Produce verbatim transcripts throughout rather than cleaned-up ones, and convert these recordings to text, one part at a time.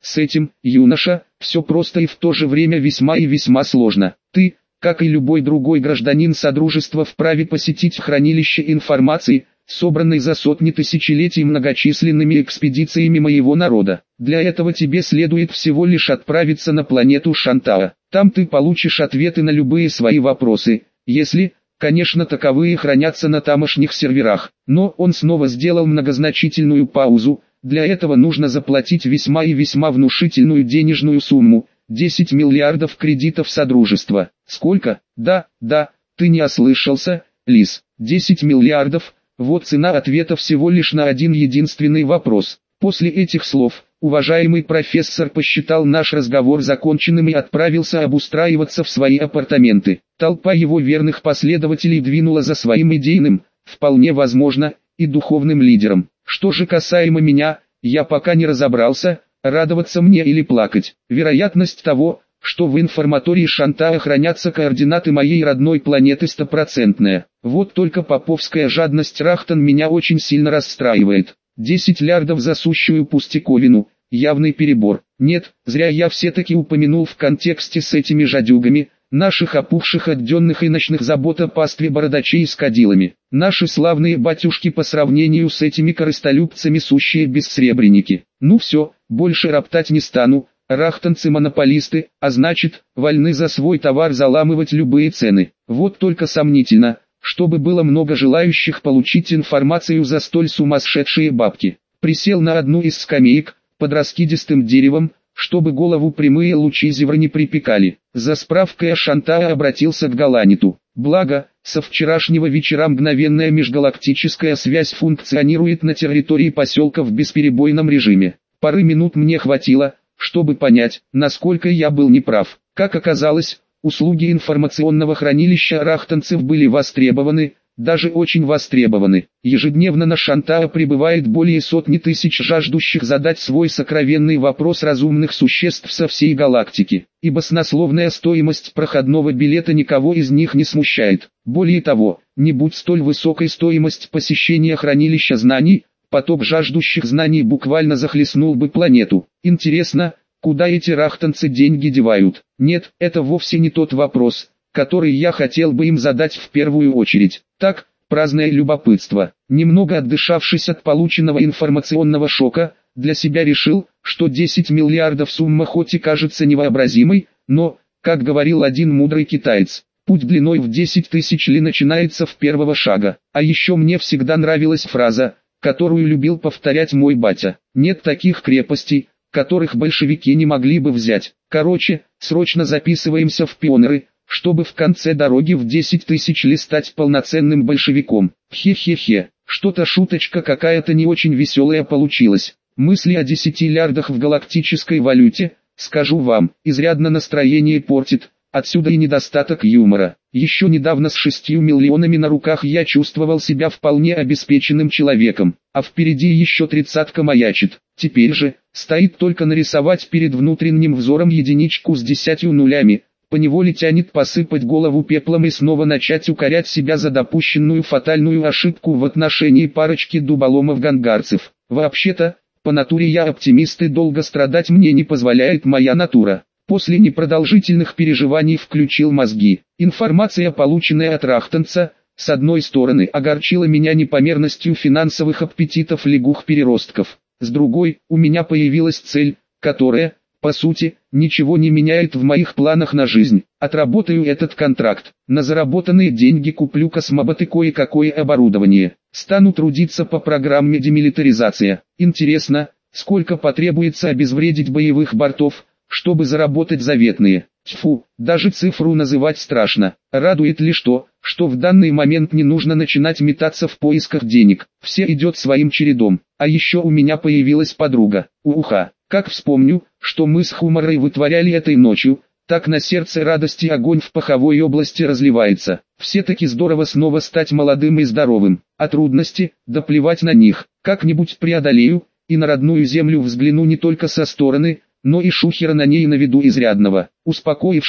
С этим, юноша, все просто и в то же время весьма и весьма сложно. Ты, как и любой другой гражданин Содружества, вправе посетить хранилище информации, собранной за сотни тысячелетий многочисленными экспедициями моего народа. Для этого тебе следует всего лишь отправиться на планету Шантаа. Там ты получишь ответы на любые свои вопросы, если, конечно, таковые хранятся на тамошних серверах. Но он снова сделал многозначительную паузу. Для этого нужно заплатить весьма и весьма внушительную денежную сумму – десять миллиардов кредитов Содружества. Сколько? Да, да, ты не ослышался, Лис. десять миллиардов. Вот цена ответа всего лишь на один единственный вопрос. После этих слов, уважаемый профессор посчитал наш разговор законченным и отправился обустраиваться в свои апартаменты. Толпа его верных последователей двинула за своим идейным, вполне возможно, и духовным лидером. Что же касаемо меня, я пока не разобрался, радоваться мне или плакать. Вероятность того, что в информатории Шантаа хранятся координаты моей родной планеты, стопроцентная. Вот только поповская жадность Рахтан меня очень сильно расстраивает. десять лярдов за сущую пустяковину, явный перебор. Нет, зря я все-таки упомянул в контексте с этими жадюгами, наших опухших от денных и ночных забот о пастве бородачей с кадилами. Наши славные батюшки по сравнению с этими корыстолюбцами сущие бессребреники. Ну все, больше роптать не стану. Рахтанцы монополисты, а значит, вольны за свой товар заламывать любые цены. Вот только сомнительно, чтобы было много желающих получить информацию за столь сумасшедшие бабки. Присел на одну из скамеек, под раскидистым деревом, чтобы голову прямые лучи зевра не припекали. За справкой о Шантаа обратился к Галаниту. Благо, со вчерашнего вечера мгновенная межгалактическая связь функционирует на территории поселка в бесперебойном режиме. Пары минут мне хватило, чтобы понять, насколько я был неправ. Как оказалось, услуги информационного хранилища рахтанцев были востребованы, даже очень востребованы. Ежедневно на Шантаа прибывает более сотни тысяч жаждущих задать свой сокровенный вопрос разумных существ со всей галактики, и баснословная стоимость проходного билета никого из них не смущает. Более того, не будь столь высокой стоимость посещения хранилища знаний, поток жаждущих знаний буквально захлестнул бы планету. Интересно, куда эти рахтанцы деньги девают? Нет, это вовсе не тот вопрос, который я хотел бы им задать в первую очередь. Так, праздное любопытство. Немного отдышавшись от полученного информационного шока, для себя решил, что десять миллиардов сумма хоть и кажется невообразимой, но, как говорил один мудрый китаец, путь длиной в десять тысяч ли начинается в первого шага. А еще мне всегда нравилась фраза, которую любил повторять мой батя: нет таких крепостей, которых большевики не могли бы взять. Короче, срочно записываемся в пионеры, чтобы в конце дороги в десять тысяч ли стать полноценным большевиком. Хе-хе-хе, что-то шуточка какая-то не очень веселая получилась. Мысли о десяти лярдах в галактической валюте, скажу вам, изрядно настроение портит. Отсюда и недостаток юмора. Еще недавно с шестью миллионами на руках я чувствовал себя вполне обеспеченным человеком, а впереди еще тридцатка маячит. Теперь же, стоит только нарисовать перед внутренним взором единичку с десятью нулями, поневоле тянет посыпать голову пеплом и снова начать укорять себя за допущенную фатальную ошибку в отношении парочки дуболомов-гангарцев. Вообще-то, по натуре я оптимист, и долго страдать мне не позволяет моя натура. После непродолжительных переживаний включил мозги. Информация, полученная от рахтанца, с одной стороны огорчила меня непомерностью финансовых аппетитов лягух-переростков. С другой, у меня появилась цель, которая, по сути, ничего не меняет в моих планах на жизнь. Отработаю этот контракт, на заработанные деньги куплю космобот и кое-какое оборудование. Стану трудиться по программе демилитаризация. Интересно, сколько потребуется обезвредить боевых бортов, чтобы заработать заветные. Тьфу, даже цифру называть страшно. Радует лишь то, что в данный момент не нужно начинать метаться в поисках денег. Все идет своим чередом. А еще у меня появилась подруга. Уха, как вспомню, что мы с Хумарой вытворяли этой ночью, так на сердце радости огонь в паховой области разливается. Все-таки здорово снова стать молодым и здоровым. А трудности, да плевать на них, как-нибудь преодолею, и на родную землю взгляну не только со стороны, но и шухера на ней наведу изрядного. Успокоившись,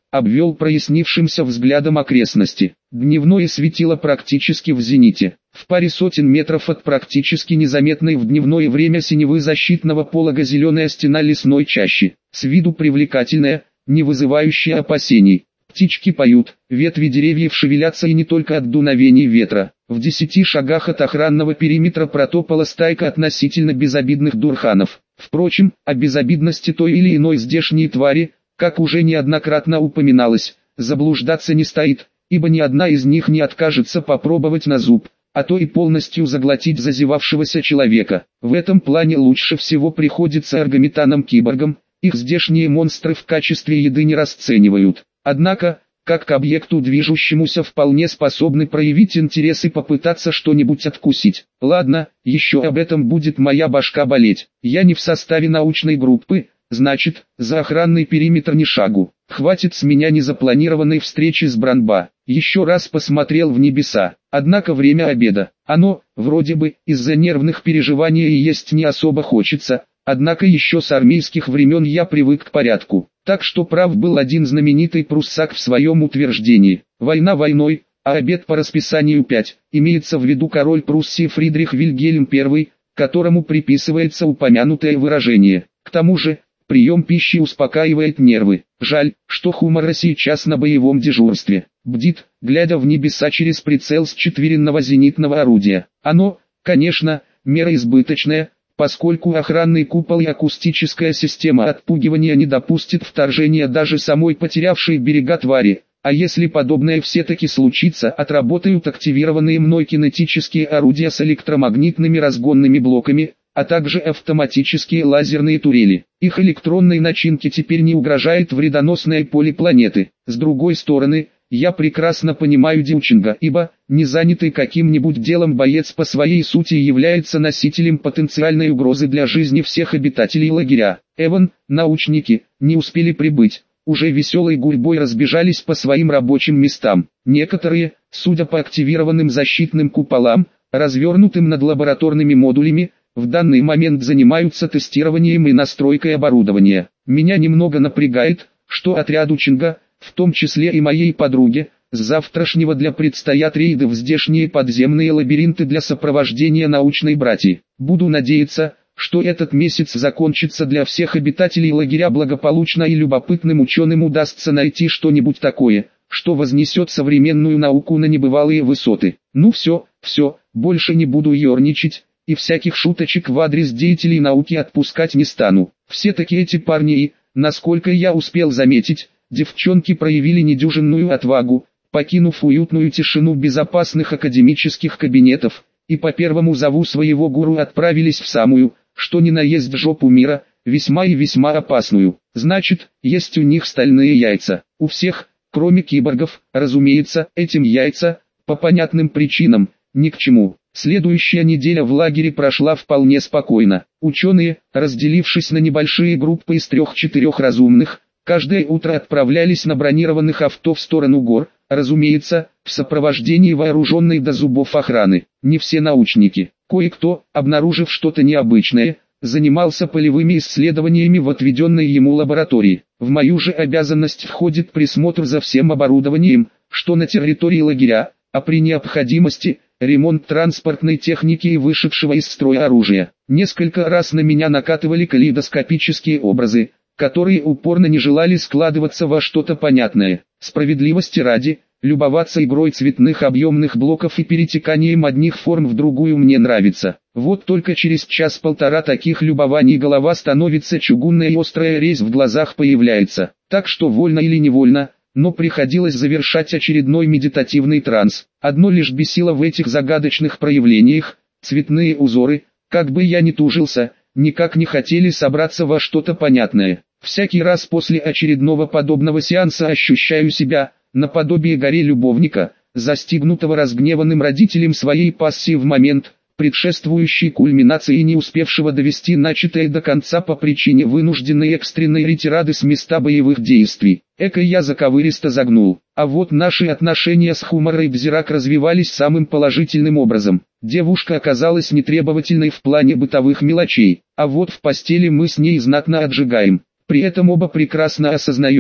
обвел прояснившимся взглядом окрестности. Дневное светило практически в зените. В паре сотен метров от практически незаметной в дневное время синевы защитного полога зеленая стена лесной чащи. С виду привлекательная, не вызывающая опасений. Птички поют, ветви деревьев шевелятся и не только от дуновений ветра. В десяти шагах от охранного периметра протопала стайка относительно безобидных дурханов. Впрочем, о безобидности той или иной здешней твари, как уже неоднократно упоминалось, заблуждаться не стоит, ибо ни одна из них не откажется попробовать на зуб, а то и полностью заглотить зазевавшегося человека. В этом плане лучше всего приходится аргометанам-киборгам, их здешние монстры в качестве еды не расценивают. Однако, как к объекту движущемуся вполне способны проявить интерес и попытаться что-нибудь откусить. Ладно, еще об этом будет моя башка болеть. Я не в составе научной группы, значит, за охранный периметр ни шагу. Хватит с меня незапланированной встречи с Бранба. Еще раз посмотрел в небеса. Однако время обеда. Оно, вроде бы, из-за нервных переживаний и есть не особо хочется. Однако еще с армейских времен я привык к порядку. Так что прав был один знаменитый пруссак в своем утверждении. Война войной, а обед по расписанию пять. Имеется в виду король Пруссии Фридрих Вильгельм I, которому приписывается упомянутое выражение. К тому же, прием пищи успокаивает нервы. Жаль, что Хумара сейчас на боевом дежурстве. Бдит, глядя в небеса через прицел с четверенного зенитного орудия. Оно, конечно, мера избыточная, поскольку охранный купол и акустическая система отпугивания не допустит вторжения даже самой потерявшей берега твари. А если подобное все-таки случится, отработают активированные мной кинетические орудия с электромагнитными разгонными блоками, а также автоматические лазерные турели. Их электронной начинке теперь не угрожает вредоносное поле планеты. С другой стороны, я прекрасно понимаю Дьючинга, ибо, не занятый каким-нибудь делом боец по своей сути является носителем потенциальной угрозы для жизни всех обитателей лагеря. Эван, научники, не успели прибыть, уже веселой гурьбой разбежались по своим рабочим местам. Некоторые, судя по активированным защитным куполам, развернутым над лабораторными модулями, в данный момент занимаются тестированием и настройкой оборудования. Меня немного напрягает, что отряду Чинга, в том числе и моей подруге, с завтрашнего для предстоят рейды в здешние подземные лабиринты для сопровождения научной братьи. Буду надеяться, что этот месяц закончится для всех обитателей лагеря благополучно и любопытным ученым удастся найти что-нибудь такое, что вознесет современную науку на небывалые высоты. Ну все, все, больше не буду ерничать, и всяких шуточек в адрес деятелей науки отпускать не стану. Все-таки эти парни и, насколько я успел заметить, девчонки проявили недюжинную отвагу, покинув уютную тишину безопасных академических кабинетов, и по первому зову своего гуру отправились в самую, что ни на есть жопу мира, весьма и весьма опасную. Значит, есть у них стальные яйца. У всех, кроме киборгов, разумеется, этим яйца, по понятным причинам, ни к чему. Следующая неделя в лагере прошла вполне спокойно. Ученые, разделившись на небольшие группы из трех-четырех разумных, каждое утро отправлялись на бронированных авто в сторону гор, разумеется, в сопровождении вооруженной до зубов охраны. Не все научники. Кое-кто, обнаружив что-то необычное, занимался полевыми исследованиями в отведенной ему лаборатории. В мою же обязанность входит присмотр за всем оборудованием, что на территории лагеря, а при необходимости – ремонт транспортной техники и вышедшего из строя оружия. Несколько раз на меня накатывали калейдоскопические образы, которые упорно не желали складываться во что-то понятное. Справедливости ради, любоваться игрой цветных объемных блоков и перетеканием одних форм в другую мне нравится. Вот только через час-полтора таких любований голова становится чугунной и острая резь в глазах появляется. Так что вольно или невольно, но приходилось завершать очередной медитативный транс. Одно лишь бесило в этих загадочных проявлениях, цветные узоры, как бы я ни тужился, никак не хотели собраться во что-то понятное. Всякий раз после очередного подобного сеанса ощущаю себя, наподобие горе-любовника, застигнутого разгневанным родителем своей пассии в момент, предшествующий кульминации и не успевшего довести начатое до конца по причине вынужденной экстренной ретирады с места боевых действий. Эко я заковыристо загнул. А вот наши отношения с Хумарой Бзирак развивались самым положительным образом. Девушка оказалась нетребовательной в плане бытовых мелочей, а вот в постели мы с ней знатно отжигаем. При этом оба прекрасно осознаем,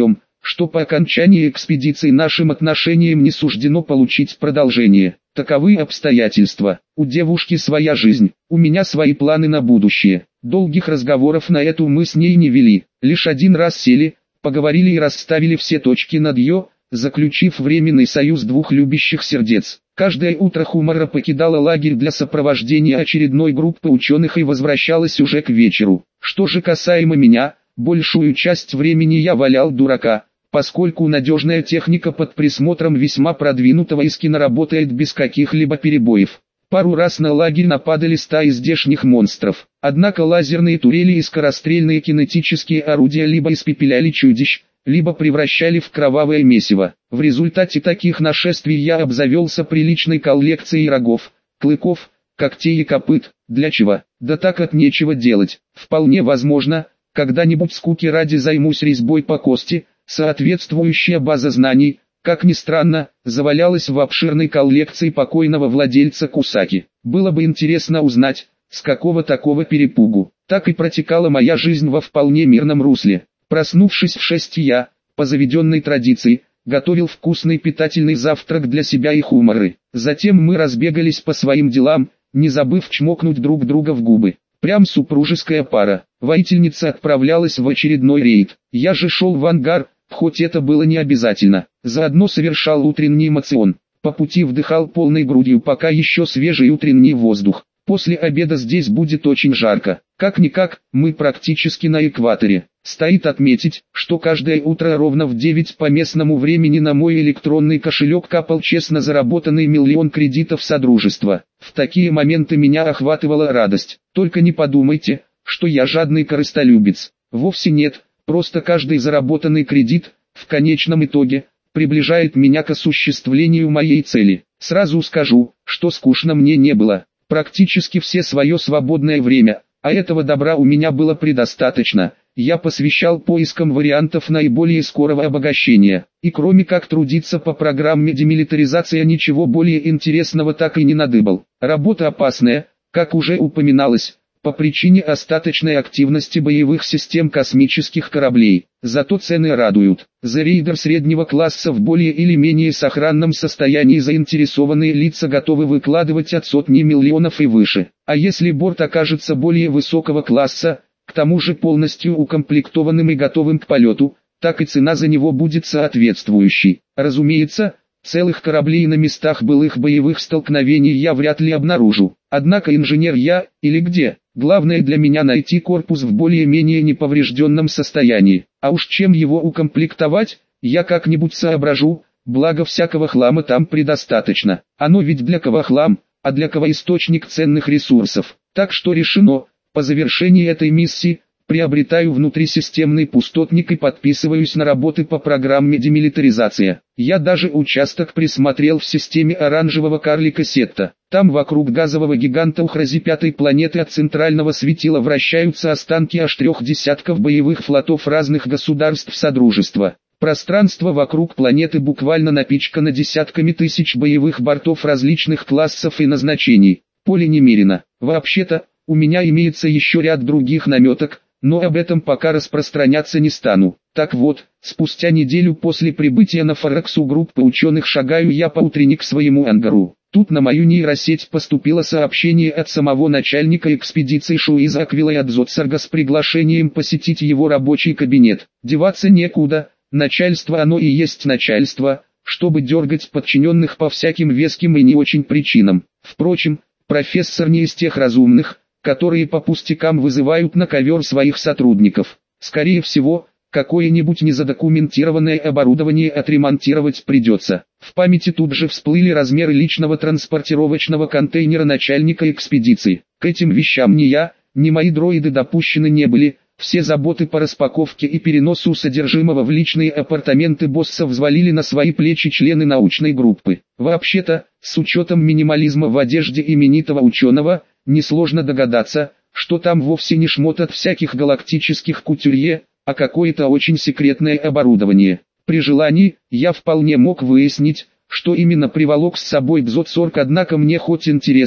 что по окончании экспедиции нашим отношениям не суждено получить продолжение. Таковы обстоятельства. У девушки своя жизнь, у меня свои планы на будущее. Долгих разговоров на эту мы с ней не вели, лишь один раз сели, поговорили и расставили все точки над «ё», заключив временный союз двух любящих сердец. Каждое утро Хумара покидала лагерь для сопровождения очередной группы ученых и возвращалась уже к вечеру. Что же касаемо меня, большую часть времени я валял дурака, поскольку надежная техника под присмотром весьма продвинутого Искина работает без каких-либо перебоев. Пару раз на лагерь нападали стаи здешних монстров, однако лазерные турели и скорострельные кинетические орудия либо испепеляли чудищ, либо превращали в кровавое месиво. В результате таких нашествий я обзавелся приличной коллекцией рогов, клыков, когтей и копыт. Для чего? Да так от нечего делать. Вполне возможно, когда-нибудь скуки ради займусь резьбой по кости. Соответствующая база знаний, как ни странно, завалялась в обширной коллекции покойного владельца Кусаки. Было бы интересно узнать, с какого такого перепугу. Так и протекала моя жизнь во вполне мирном русле. Проснувшись в шесть, я, по заведенной традиции, готовил вкусный питательный завтрак для себя и Хумары. Затем мы разбегались по своим делам, не забыв чмокнуть друг друга в губы. Прям супружеская пара. Воительница отправлялась в очередной рейд. Я же шел в ангар, хоть это было не обязательно. Заодно совершал утренний эмоцион. По пути вдыхал полной грудью пока еще свежий утренний воздух. После обеда здесь будет очень жарко. Как-никак, мы практически на экваторе. Стоит отметить, что каждое утро ровно в девять по местному времени на мой электронный кошелек капал честно заработанный миллион кредитов Содружества. В такие моменты меня охватывала радость. Только не подумайте, что я жадный корыстолюбец. Вовсе нет, просто каждый заработанный кредит, в конечном итоге, приближает меня к осуществлению моей цели. Сразу скажу, что скучно мне не было. Практически все свое свободное время, а этого добра у меня было предостаточно, я посвящал поискам вариантов наиболее скорого обогащения. И кроме как трудиться по программе демилитаризации, ничего более интересного так и не надыбал. Работа опасная, как уже упоминалось, по причине остаточной активности боевых систем космических кораблей. Зато цены радуют. За рейдер среднего класса в более или менее сохранном состоянии заинтересованные лица готовы выкладывать от сотни миллионов и выше. А если борт окажется более высокого класса, к тому же полностью укомплектованным и готовым к полету, так и цена за него будет соответствующей. Разумеется, целых кораблей на местах былых боевых столкновений я вряд ли обнаружу. Однако инженер я, или где? Главное для меня найти корпус в более-менее неповрежденном состоянии. А уж чем его укомплектовать, я как-нибудь соображу, благо всякого хлама там предостаточно. Оно ведь для кого хлам, а для кого источник ценных ресурсов. Так что решено, по завершении этой миссии, приобретаю внутрисистемный пустотник и подписываюсь на работы по программе демилитаризация. Я даже участок присмотрел в системе оранжевого карлика Сетта. Там вокруг газового гиганта Ухрази пятой планеты от центрального светила вращаются останки аж трех десятков боевых флотов разных государств Содружества. Пространство вокруг планеты буквально напичкано десятками тысяч боевых бортов различных классов и назначений. Поле немерено. Вообще-то, у меня имеется еще ряд других наметок, но об этом пока распространяться не стану. Так вот, спустя неделю после прибытия на Фараксу группы ученых шагаю я по утренник к своему ангару. Тут на мою нейросеть поступило сообщение от самого начальника экспедиции Шуиза Аквилайадзоцарга с приглашением посетить его рабочий кабинет. Деваться некуда, начальство оно и есть начальство, чтобы дергать подчиненных по всяким веским и не очень причинам. Впрочем, профессор не из тех разумных, которые по пустякам вызывают на ковер своих сотрудников. Скорее всего, какое-нибудь незадокументированное оборудование отремонтировать придется. В памяти тут же всплыли размеры личного транспортировочного контейнера начальника экспедиции. К этим вещам ни я, ни мои дроиды допущены не были. Все заботы по распаковке и переносу содержимого в личные апартаменты босса взвалили на свои плечи члены научной группы. Вообще-то, с учетом минимализма в одежде именитого ученого, несложно догадаться, что там вовсе не шмот от всяких галактических кутюрье, а какое-то очень секретное оборудование. При желании, я вполне мог выяснить, что именно приволок с собой Дзоцорг, однако мне хоть интересно,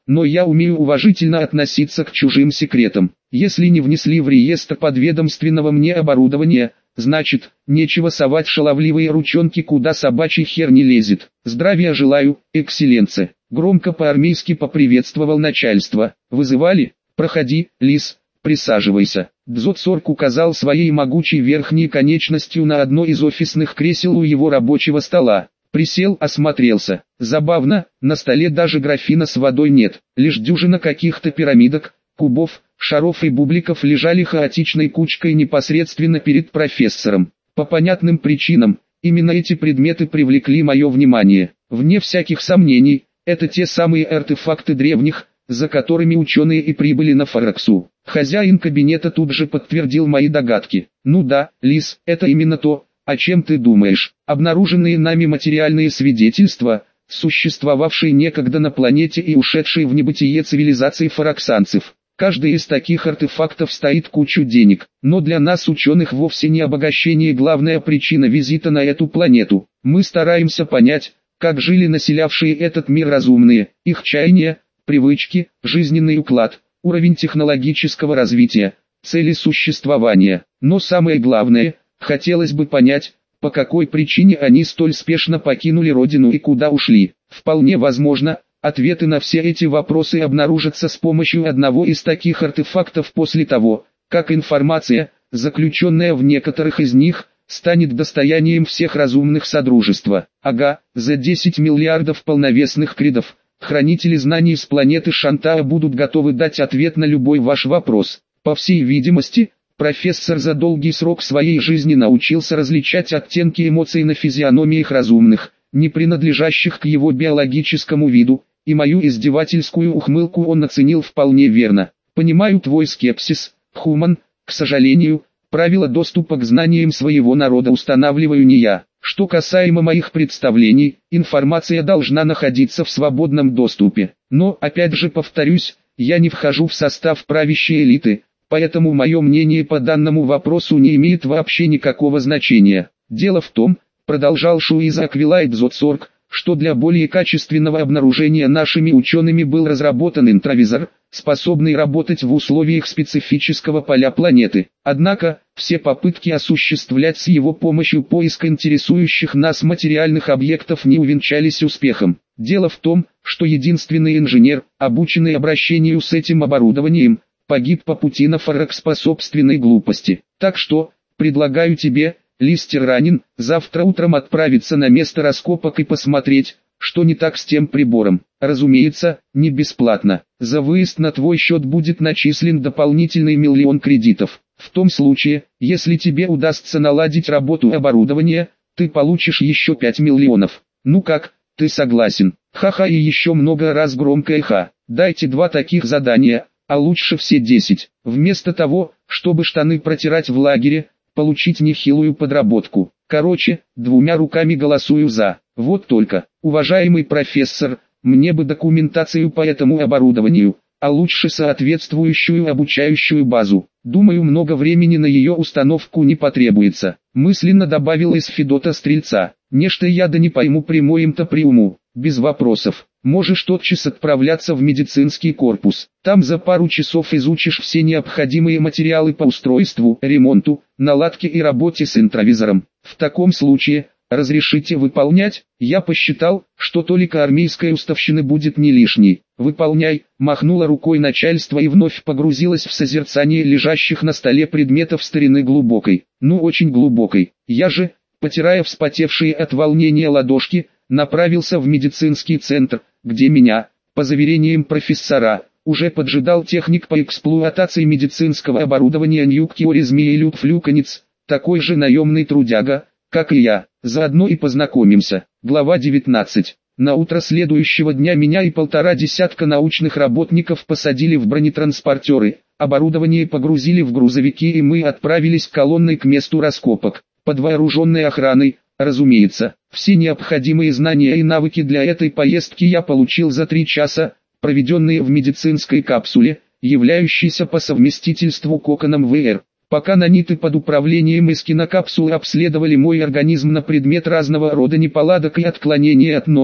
но я умею уважительно относиться к чужим секретам. Если не внесли в реестр подведомственного мне оборудования, значит, нечего совать шаловливые ручонки, куда собачий хер не лезет. Здравия желаю, экселленция. Громко по-армейски поприветствовал начальство. Вызывали? Проходи, лис, присаживайся. Дзотсорг указал своей могучей верхней конечностью на одно из офисных кресел у его рабочего стола. Присел, осмотрелся. Забавно, на столе даже графина с водой нет, лишь дюжина каких-то пирамидок, кубов, шаров и бубликов лежали хаотичной кучкой непосредственно перед профессором. По понятным причинам, именно эти предметы привлекли мое внимание. Вне всяких сомнений, это те самые артефакты древних, за которыми ученые и прибыли на Фараксу. Хозяин кабинета тут же подтвердил мои догадки. Ну да, лис, это именно то, о чем ты думаешь. Обнаруженные нами материальные свидетельства, существовавшие некогда на планете и ушедшие в небытие цивилизации фараксанцев. Каждый из таких артефактов стоит кучу денег, но для нас ученых вовсе не обогащение главная причина визита на эту планету. Мы стараемся понять, как жили населявшие этот мир разумные, их чаяния, привычки, жизненный уклад, уровень технологического развития, цели существования. Но самое главное, хотелось бы понять, по какой причине они столь спешно покинули родину и куда ушли. Вполне возможно, ответы на все эти вопросы обнаружатся с помощью одного из таких артефактов после того, как информация, заключенная в некоторых из них, станет достоянием всех разумных содружества. Ага, за десять миллиардов полновесных кридов, хранители знаний с планеты Шантаа будут готовы дать ответ на любой ваш вопрос. По всей видимости, профессор за долгий срок своей жизни научился различать оттенки эмоций на физиономиях разумных, не принадлежащих к его биологическому виду, и мою издевательскую ухмылку он оценил вполне верно. Понимаю твой скепсис, Хуман, к сожалению, правила доступа к знаниям своего народа устанавливаю не я. Что касаемо моих представлений, информация должна находиться в свободном доступе. Но, опять же повторюсь, я не вхожу в состав правящей элиты, поэтому мое мнение по данному вопросу не имеет вообще никакого значения. Дело в том, продолжал Шуиза Аквилайт Дзотсорг, что для более качественного обнаружения нашими учеными был разработан интровизор, способный работать в условиях специфического поля планеты. Однако, все попытки осуществлять с его помощью поиск интересующих нас материальных объектов не увенчались успехом. Дело в том, что единственный инженер, обученный обращению с этим оборудованием, погиб по пути на Фаракс по собственной глупости. Так что, предлагаю тебе, Листер Ранин, завтра утром отправиться на место раскопок и посмотреть, что не так с тем прибором. Разумеется, не бесплатно. За выезд на твой счет будет начислен дополнительный миллион кредитов. В том случае, если тебе удастся наладить работу оборудования, ты получишь еще пять миллионов. Ну как, ты согласен? Ха-ха, и еще много раз громкое ха. Дайте два таких задания, а лучше все десять. Вместо того, чтобы штаны протирать в лагере, получить нехилую подработку. Короче, двумя руками голосую за. Вот только, уважаемый профессор, мне бы документацию по этому оборудованию, а лучше соответствующую обучающую базу. Думаю, много времени на ее установку не потребуется. Мысленно добавил из Федота Стрельца. Нечто я да не пойму, прямоем-то приму. Без вопросов. Можешь тотчас отправляться в медицинский корпус. Там за пару часов изучишь все необходимые материалы по устройству, ремонту, наладке и работе с интровизором. В таком случае, разрешите выполнять? Я посчитал, что только армейской уставщины будет не лишней. Выполняй, махнула рукой начальство и вновь погрузилась в созерцание лежащих на столе предметов старины глубокой. Ну очень глубокой. Я же, потирая вспотевшие от волнения ладошки, направился в медицинский центр, где меня, по заверениям профессора, уже поджидал техник по эксплуатации медицинского оборудования Ньюктиори Змеелюд Флюканец, такой же наемный трудяга, как и я. Заодно и познакомимся. Глава девятнадцать. На утро следующего дня меня и полтора десятка научных работников посадили в бронетранспортеры, оборудование погрузили в грузовики и мы отправились колонной к месту раскопок, под вооруженной охраной. Разумеется, все необходимые знания и навыки для этой поездки я получил за три часа, проведенные в медицинской капсуле, являющейся по совместительству коконом ВР. Пока наниты под управлением из кинокапсулы обследовали мой организм на предмет разного рода неполадок и отклонений от нормы,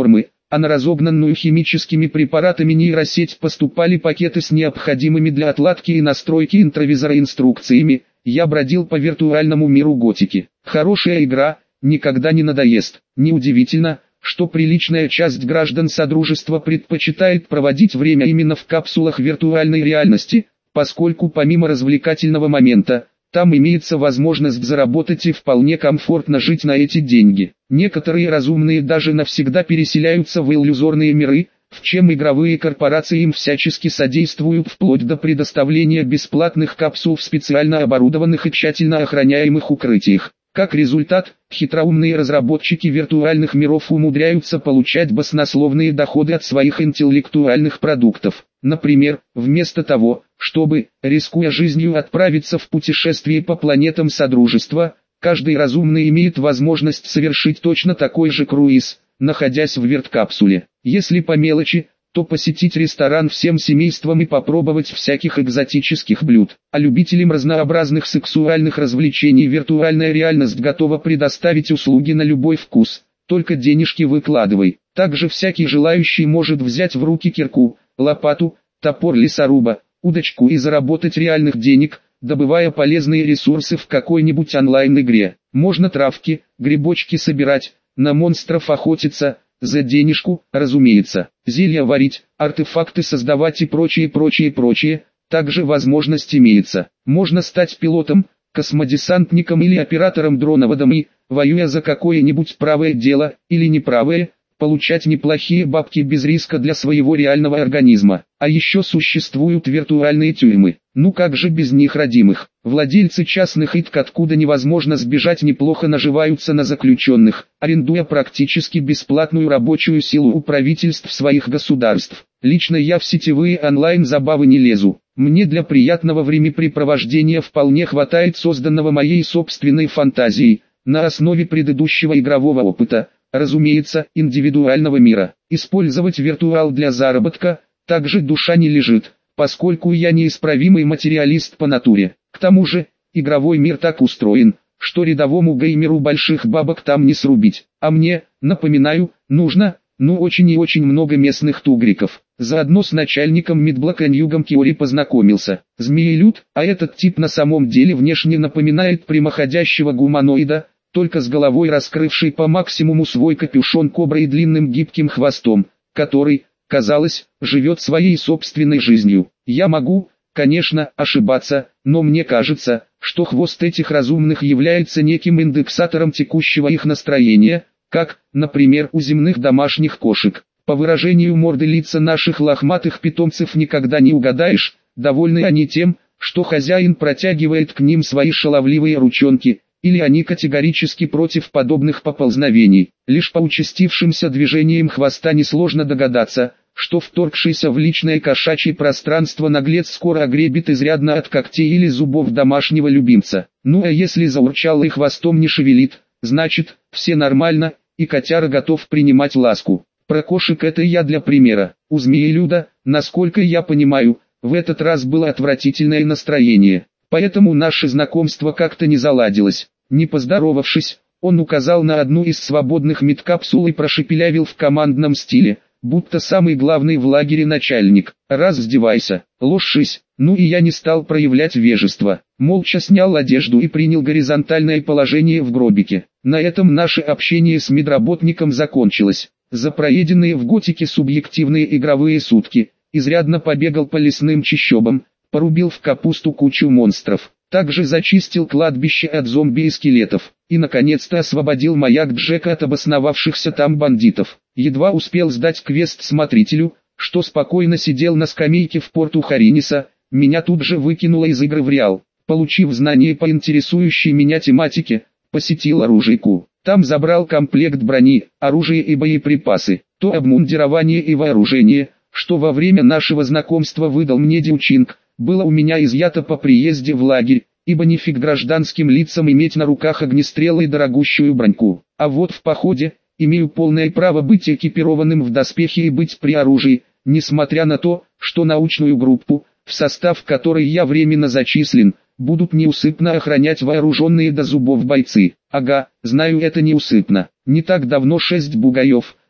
а на разогнанную химическими препаратами нейросеть поступали пакеты с необходимыми для отладки и настройки интровизора инструкциями. Я бродил по виртуальному миру готики. Хорошая игра, никогда не надоест. Неудивительно, что приличная часть граждан Содружества предпочитает проводить время именно в капсулах виртуальной реальности, поскольку помимо развлекательного момента, там имеется возможность заработать и вполне комфортно жить на эти деньги. Некоторые разумные даже навсегда переселяются в иллюзорные миры, в чем игровые корпорации им всячески содействуют вплоть до предоставления бесплатных капсул в специально оборудованных и тщательно охраняемых укрытиях. Как результат, хитроумные разработчики виртуальных миров умудряются получать баснословные доходы от своих интеллектуальных продуктов. Например, вместо того, чтобы, рискуя жизнью, отправиться в путешествие по планетам Содружества, каждый разумный имеет возможность совершить точно такой же круиз, находясь в верткапсуле. Если по мелочи, то посетить ресторан всем семейством и попробовать всяких экзотических блюд. А любителям разнообразных сексуальных развлечений виртуальная реальность готова предоставить услуги на любой вкус, только денежки выкладывай. Также всякий желающий может взять в руки кирку, лопату, топор лесоруба, удочку и заработать реальных денег, добывая полезные ресурсы в какой-нибудь онлайн-игре. Можно травки, грибочки собирать, на монстров охотиться, за денежку, разумеется, зелья варить, артефакты создавать и прочее, прочее, прочее. Также возможность имеется. Можно стать пилотом, космодесантником или оператором дроноводом и, воюя за какое-нибудь правое дело, или неправое, получать неплохие бабки без риска для своего реального организма. А еще существуют виртуальные тюрьмы. Ну как же без них, родимых? Владельцы частных ИТ, откуда невозможно сбежать, неплохо наживаются на заключенных, арендуя практически бесплатную рабочую силу у правительств своих государств. Лично я в сетевые онлайн-забавы не лезу. Мне для приятного времяпрепровождения вполне хватает созданного моей собственной фантазией, на основе предыдущего игрового опыта, разумеется, индивидуального мира. Использовать виртуал для заработка также душа не лежит, поскольку я неисправимый материалист по натуре. К тому же, игровой мир так устроен, что рядовому геймеру больших бабок там не срубить. А мне, напоминаю, нужно, ну очень и очень много местных тугриков. Заодно с начальником медблока Ньюгом Киори познакомился. Змеелюд, а этот тип на самом деле внешне напоминает прямоходящего гуманоида, только с головой, раскрывшей по максимуму свой капюшон кобры и длинным гибким хвостом, который, казалось, живет своей собственной жизнью. Я могу, конечно, ошибаться, но мне кажется, что хвост этих разумных является неким индексатором текущего их настроения, как, например, у земных домашних кошек. По выражению морды лица наших лохматых питомцев никогда не угадаешь, довольны они тем, что хозяин протягивает к ним свои шаловливые ручонки, или они категорически против подобных поползновений. Лишь по участившимся движениям хвоста несложно догадаться, что вторгшийся в личное кошачье пространство наглец скоро огребет изрядно от когтей или зубов домашнего любимца. Ну а если заурчал и хвостом не шевелит, значит, все нормально, и котяра готов принимать ласку. Про кошек это я для примера. У змеелюда, насколько я понимаю, в этот раз было отвратительное настроение. Поэтому наше знакомство как-то не заладилось. Не поздоровавшись, он указал на одну из свободных медкапсул и прошепелявил в командном стиле, будто самый главный в лагере начальник: «Раздевайся, ложись». Ну и я не стал проявлять вежество. Молча снял одежду и принял горизонтальное положение в гробике. На этом наше общение с медработником закончилось. За проеденные в готике субъективные игровые сутки, изрядно побегал по лесным чащобам, порубил в капусту кучу монстров, также зачистил кладбище от зомби и скелетов, и наконец-то освободил маяк Джека от обосновавшихся там бандитов. Едва успел сдать квест смотрителю, что спокойно сидел на скамейке в порту Хариниса, меня тут же выкинуло из игры в реал. Получив знания по интересующей меня тематике, посетил оружейку. Там забрал комплект брони, оружие и боеприпасы, то обмундирование и вооружение, что во время нашего знакомства выдал мне Дючинг, было у меня изъято по приезде в лагерь, ибо нифиг гражданским лицам иметь на руках огнестрелы и дорогущую броньку. А вот в походе, имею полное право быть экипированным в доспехи и быть при оружии, несмотря на то, что научную группу, в состав которой я временно зачислен, будут неусыпно охранять вооруженные до зубов бойцы. Ага, знаю, это неусыпно. Не так давно шесть бугаев,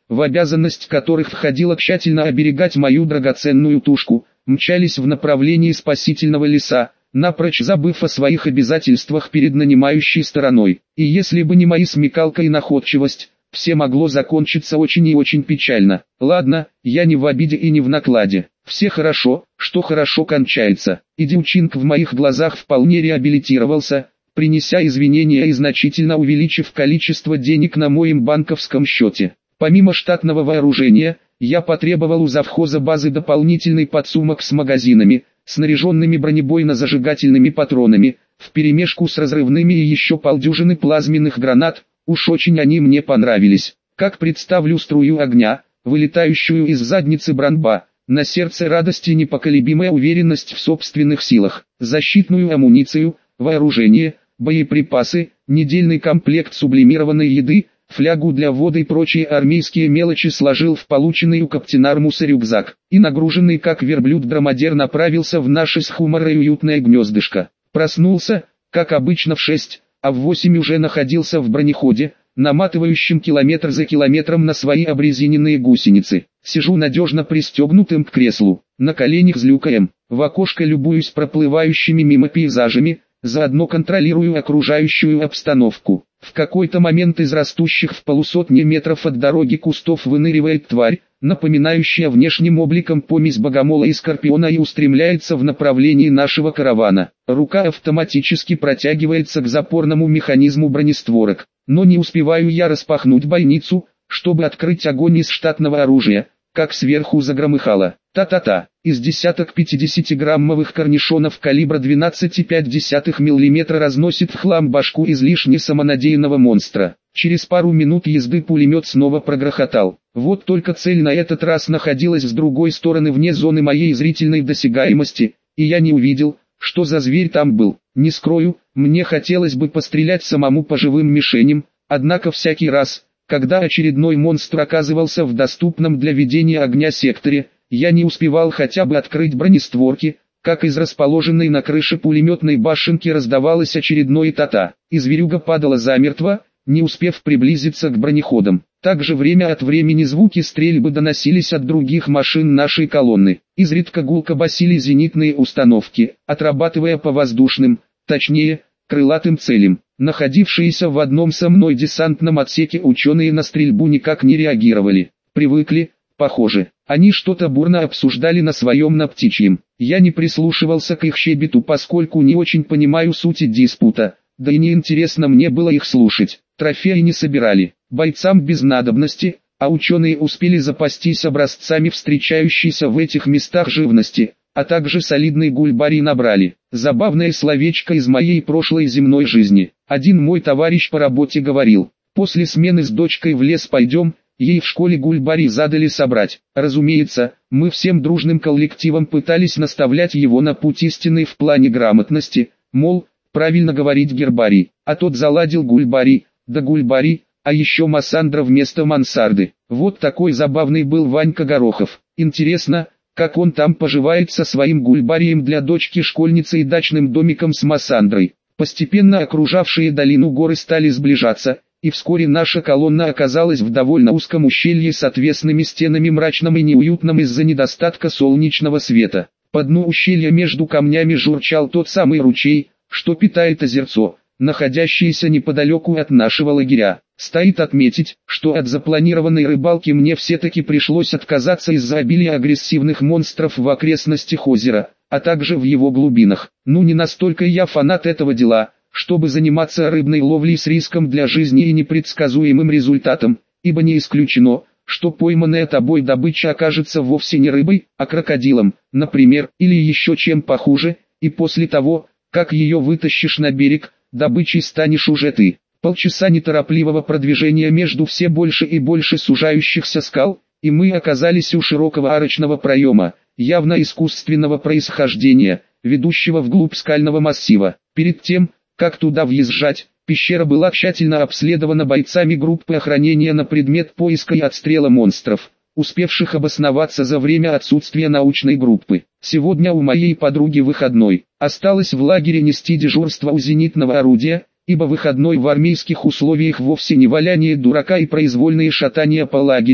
в обязанность которых входило тщательно оберегать мою драгоценную тушку, мчались в направлении спасительного леса, напрочь забыв о своих обязательствах перед нанимающей стороной. И если бы не мои смекалка и находчивость, все могло закончиться очень и очень печально. Ладно, я не в обиде и не в накладе. Все хорошо, что хорошо кончается. И Дьючинг в моих глазах вполне реабилитировался, принеся извинения и значительно увеличив количество денег на моем банковском счете. Помимо штатного вооружения, я потребовал у завхоза базы дополнительный подсумок с магазинами, снаряженными бронебойно-зажигательными патронами, вперемешку с разрывными и еще полдюжины плазменных гранат. Уж очень они мне понравились. Как представлю струю огня, вылетающую из задницы Бранба, на сердце радости непоколебимая уверенность в собственных силах, защитную амуницию, вооружение, боеприпасы, недельный комплект сублимированной еды, флягу для воды и прочие армейские мелочи сложил в полученный у Каптенармуса рюкзак, и нагруженный как верблюд-драмадер направился в наше с Хумарой уютное гнездышко. Проснулся, как обычно в шесть, а в восемь уже находился в бронеходе, наматывающем километр за километром на свои обрезиненные гусеницы. Сижу надежно пристегнутым к креслу, на коленях с люкаем, в окошко любуюсь проплывающими мимо пейзажами, заодно контролирую окружающую обстановку. В какой-то момент из растущих в полусотни метров от дороги кустов выныривает тварь, напоминающая внешним обликом помесь богомола и скорпиона, и устремляется в направлении нашего каравана. Рука автоматически протягивается к запорному механизму бронестворок, но не успеваю я распахнуть бойницу, чтобы открыть огонь из штатного оружия, как сверху загромыхало. Та-та-та, из десяток пятидесятиграммовых корнишонов калибра двенадцать и пять десятых миллиметра разносит в хлам башку излишне самонадеянного монстра. Через пару минут езды пулемет снова прогрохотал. Вот только цель на этот раз находилась с другой стороны вне зоны моей зрительной досягаемости, и я не увидел, что за зверь там был. Не скрою, мне хотелось бы пострелять самому по живым мишеням, однако всякий раз, когда очередной монстр оказывался в доступном для ведения огня секторе, я не успевал хотя бы открыть бронестворки, как из расположенной на крыше пулеметной башенки раздавалось очередное та-та, и зверюга падала замертво, не успев приблизиться к бронеходам. Также время от времени звуки стрельбы доносились от других машин нашей колонны. Изредка гулко басили зенитные установки, отрабатывая по воздушным, точнее, крылатым целям. Находившиеся в одном со мной десантном отсеке ученые на стрельбу никак не реагировали. Привыкли, похоже. Они что-то бурно обсуждали на своем на птичьем. Я не прислушивался к их щебету, поскольку не очень понимаю сути диспута, да и неинтересно мне было их слушать. Трофеи не собирали, бойцам без надобности, а ученые успели запастись образцами встречающейся в этих местах живности, а также солидный гульбарий набрали. Забавное словечко из моей прошлой земной жизни. Один мой товарищ по работе говорил: после смены с дочкой в лес пойдем, ей в школе гульбарий задали собрать. Разумеется, мы всем дружным коллективом пытались наставлять его на путь истинный в плане грамотности, мол, правильно говорить гербарий, а тот заладил гульбарий, да гульбарий, а еще массандра вместо мансарды. Вот такой забавный был Ванька Горохов. Интересно, как он там поживает со своим гульбарием для дочки-школьницы и дачным домиком с массандрой. Постепенно окружавшие долину горы стали сближаться, и вскоре наша колонна оказалась в довольно узком ущелье с отвесными стенами, мрачным и неуютным из-за недостатка солнечного света. По дну ущелья между камнями журчал тот самый ручей, что питает озерцо, находящееся неподалеку от нашего лагеря. Стоит отметить, что от запланированной рыбалки мне все-таки пришлось отказаться из-за обилия агрессивных монстров в окрестностях озера, а также в его глубинах. Ну, не настолько я фанат этого дела, чтобы заниматься рыбной ловлей с риском для жизни и непредсказуемым результатом, ибо не исключено, что пойманная тобой добыча окажется вовсе не рыбой, а крокодилом, например, или еще чем похуже, и после того, как ее вытащишь на берег, добычей станешь уже ты. Полчаса неторопливого продвижения между все больше и больше сужающихся скал, и мы оказались у широкого арочного проема, явно искусственного происхождения, ведущего вглубь скального массива. Перед тем, как туда въезжать, пещера была тщательно обследована бойцами группы охранения на предмет поиска и отстрела монстров, успевших обосноваться за время отсутствия научной группы. Сегодня у моей подруги выходной. Осталось в лагере нести дежурство у зенитного орудия, ибо выходной в армейских условиях вовсе не валяние дурака и произвольные шатания по лагерю,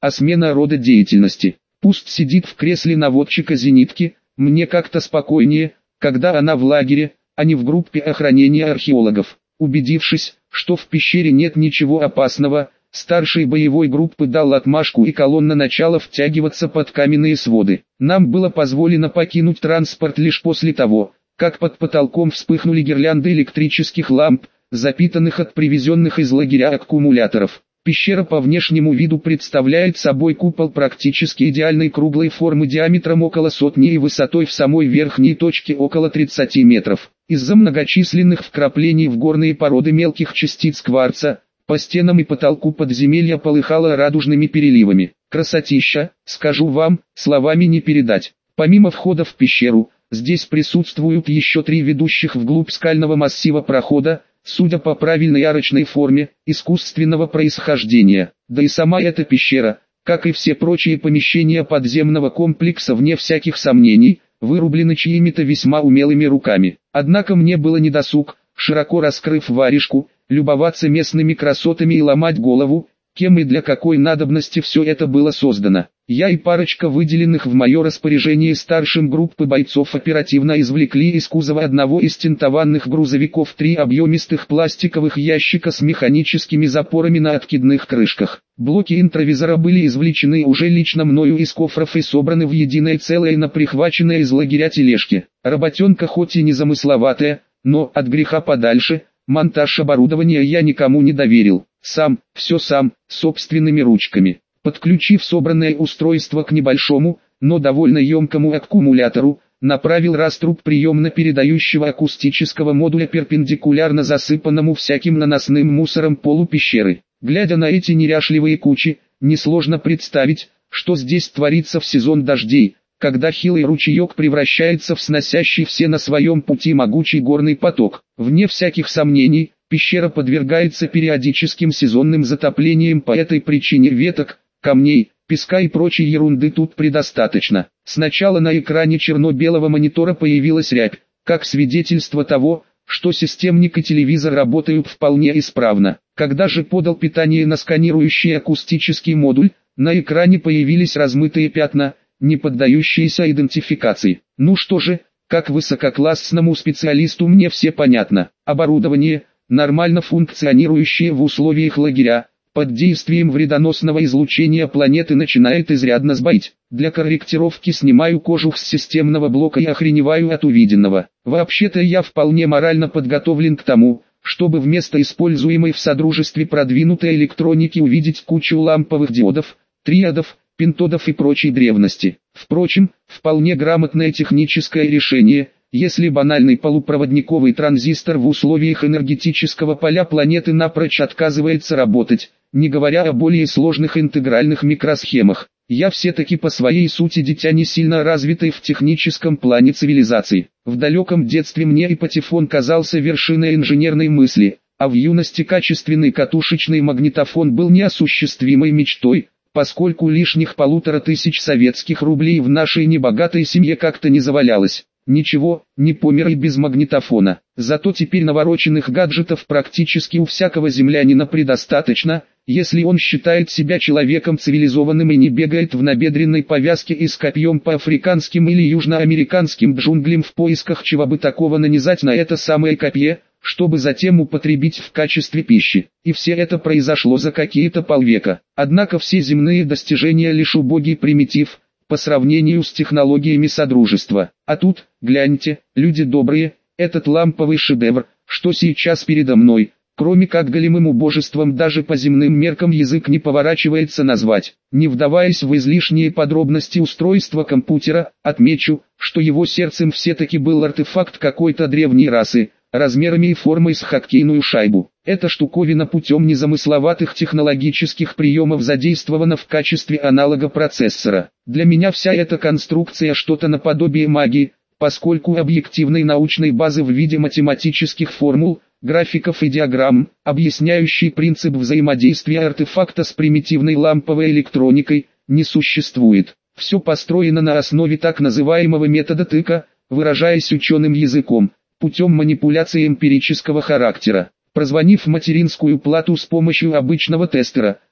а смена рода деятельности. Пусть сидит в кресле наводчика зенитки, мне как-то спокойнее, когда она в лагере, а не в группе охранения археологов. Убедившись, что в пещере нет ничего опасного, старший боевой группы дал отмашку и колонна начала втягиваться под каменные своды. Нам было позволено покинуть транспорт лишь после того, как под потолком вспыхнули гирлянды электрических ламп, запитанных от привезенных из лагеря аккумуляторов. Пещера по внешнему виду представляет собой купол практически идеальной круглой формы диаметром около сотни и высотой в самой верхней точке около тридцати метров. Из-за многочисленных вкраплений в горные породы мелких частиц кварца, по стенам и потолку подземелья полыхало радужными переливами. Красотища, скажу вам, словами не передать. Помимо входа в пещеру, здесь присутствуют еще три ведущих вглубь скального массива прохода, судя по правильной арочной форме, искусственного происхождения. Да и сама эта пещера, как и все прочие помещения подземного комплекса вне всяких сомнений, вырублены чьими-то весьма умелыми руками. Однако мне было недосуг, широко раскрыв варежку, любоваться местными красотами и ломать голову, кем и для какой надобности все это было создано. Я и парочка выделенных в мое распоряжение старшим группы бойцов оперативно извлекли из кузова одного из тентованных грузовиков три объемистых пластиковых ящика с механическими запорами на откидных крышках. Блоки интровизора были извлечены уже лично мною из кофров и собраны в единое целое на прихваченное из лагеря тележке. Работенка хоть и незамысловатая, но от греха подальше, монтаж оборудования я никому не доверил. Сам, все сам, собственными ручками. Подключив собранное устройство к небольшому, но довольно емкому аккумулятору, направил раструб приемно-передающего акустического модуля перпендикулярно засыпанному всяким наносным мусором полу пещеры. Глядя на эти неряшливые кучи, несложно представить, что здесь творится в сезон дождей, когда хилый ручеек превращается в сносящий все на своем пути могучий горный поток. Вне всяких сомнений, пещера подвергается периодическим сезонным затоплениям, по этой причине веток, камней, песка и прочей ерунды тут предостаточно. Сначала на экране черно-белого монитора появилась рябь, как свидетельство того, что системник и телевизор работают вполне исправно. Когда же подал питание на сканирующий акустический модуль, на экране появились размытые пятна, не поддающиеся идентификации. Ну что же, как высококлассному специалисту мне все понятно. Оборудование, нормально функционирующее в условиях лагеря, под действием вредоносного излучения планеты начинает изрядно сбоить. Для корректировки снимаю кожух с системного блока и охреневаю от увиденного. Вообще-то я вполне морально подготовлен к тому, чтобы вместо используемой в содружестве продвинутой электроники увидеть кучу ламповых диодов, триодов, пентодов и прочей древности. Впрочем, вполне грамотное техническое решение, если банальный полупроводниковый транзистор в условиях энергетического поля планеты напрочь отказывается работать, не говоря о более сложных интегральных микросхемах. Я все-таки по своей сути дитя не сильно развитой в техническом плане цивилизации. В далеком детстве мне и патефон казался вершиной инженерной мысли, а в юности качественный катушечный магнитофон был неосуществимой мечтой, поскольку лишних полутора тысяч советских рублей в нашей небогатой семье как-то не завалялось. Ничего, не помер и без магнитофона. Зато теперь навороченных гаджетов практически у всякого землянина предостаточно, если он считает себя человеком цивилизованным и не бегает в набедренной повязке и с копьем по африканским или южноамериканским джунглям в поисках чего бы такого нанизать на это самое копье, чтобы затем употребить в качестве пищи. И все это произошло за какие-то полвека. Однако все земные достижения лишь убогий примитив по сравнению с технологиями Содружества. А тут, гляньте, люди добрые, этот ламповый шедевр, что сейчас передо мной, кроме как голимым убожеством даже по земным меркам язык не поворачивается назвать. Не вдаваясь в излишние подробности устройства компьютера, отмечу, что его сердцем все-таки был артефакт какой-то древней расы, размерами и формой с хоккейную шайбу. Эта штуковина путем незамысловатых технологических приемов задействована в качестве аналога процессора. Для меня вся эта конструкция что-то наподобие магии, поскольку объективной научной базы в виде математических формул, графиков и диаграмм, объясняющий принцип взаимодействия артефакта с примитивной ламповой электроникой, не существует. Все построено на основе так называемого метода тыка, выражаясь ученым языком, путем манипуляции эмпирического характера. Прозвонив в материнскую плату с помощью обычного тестера,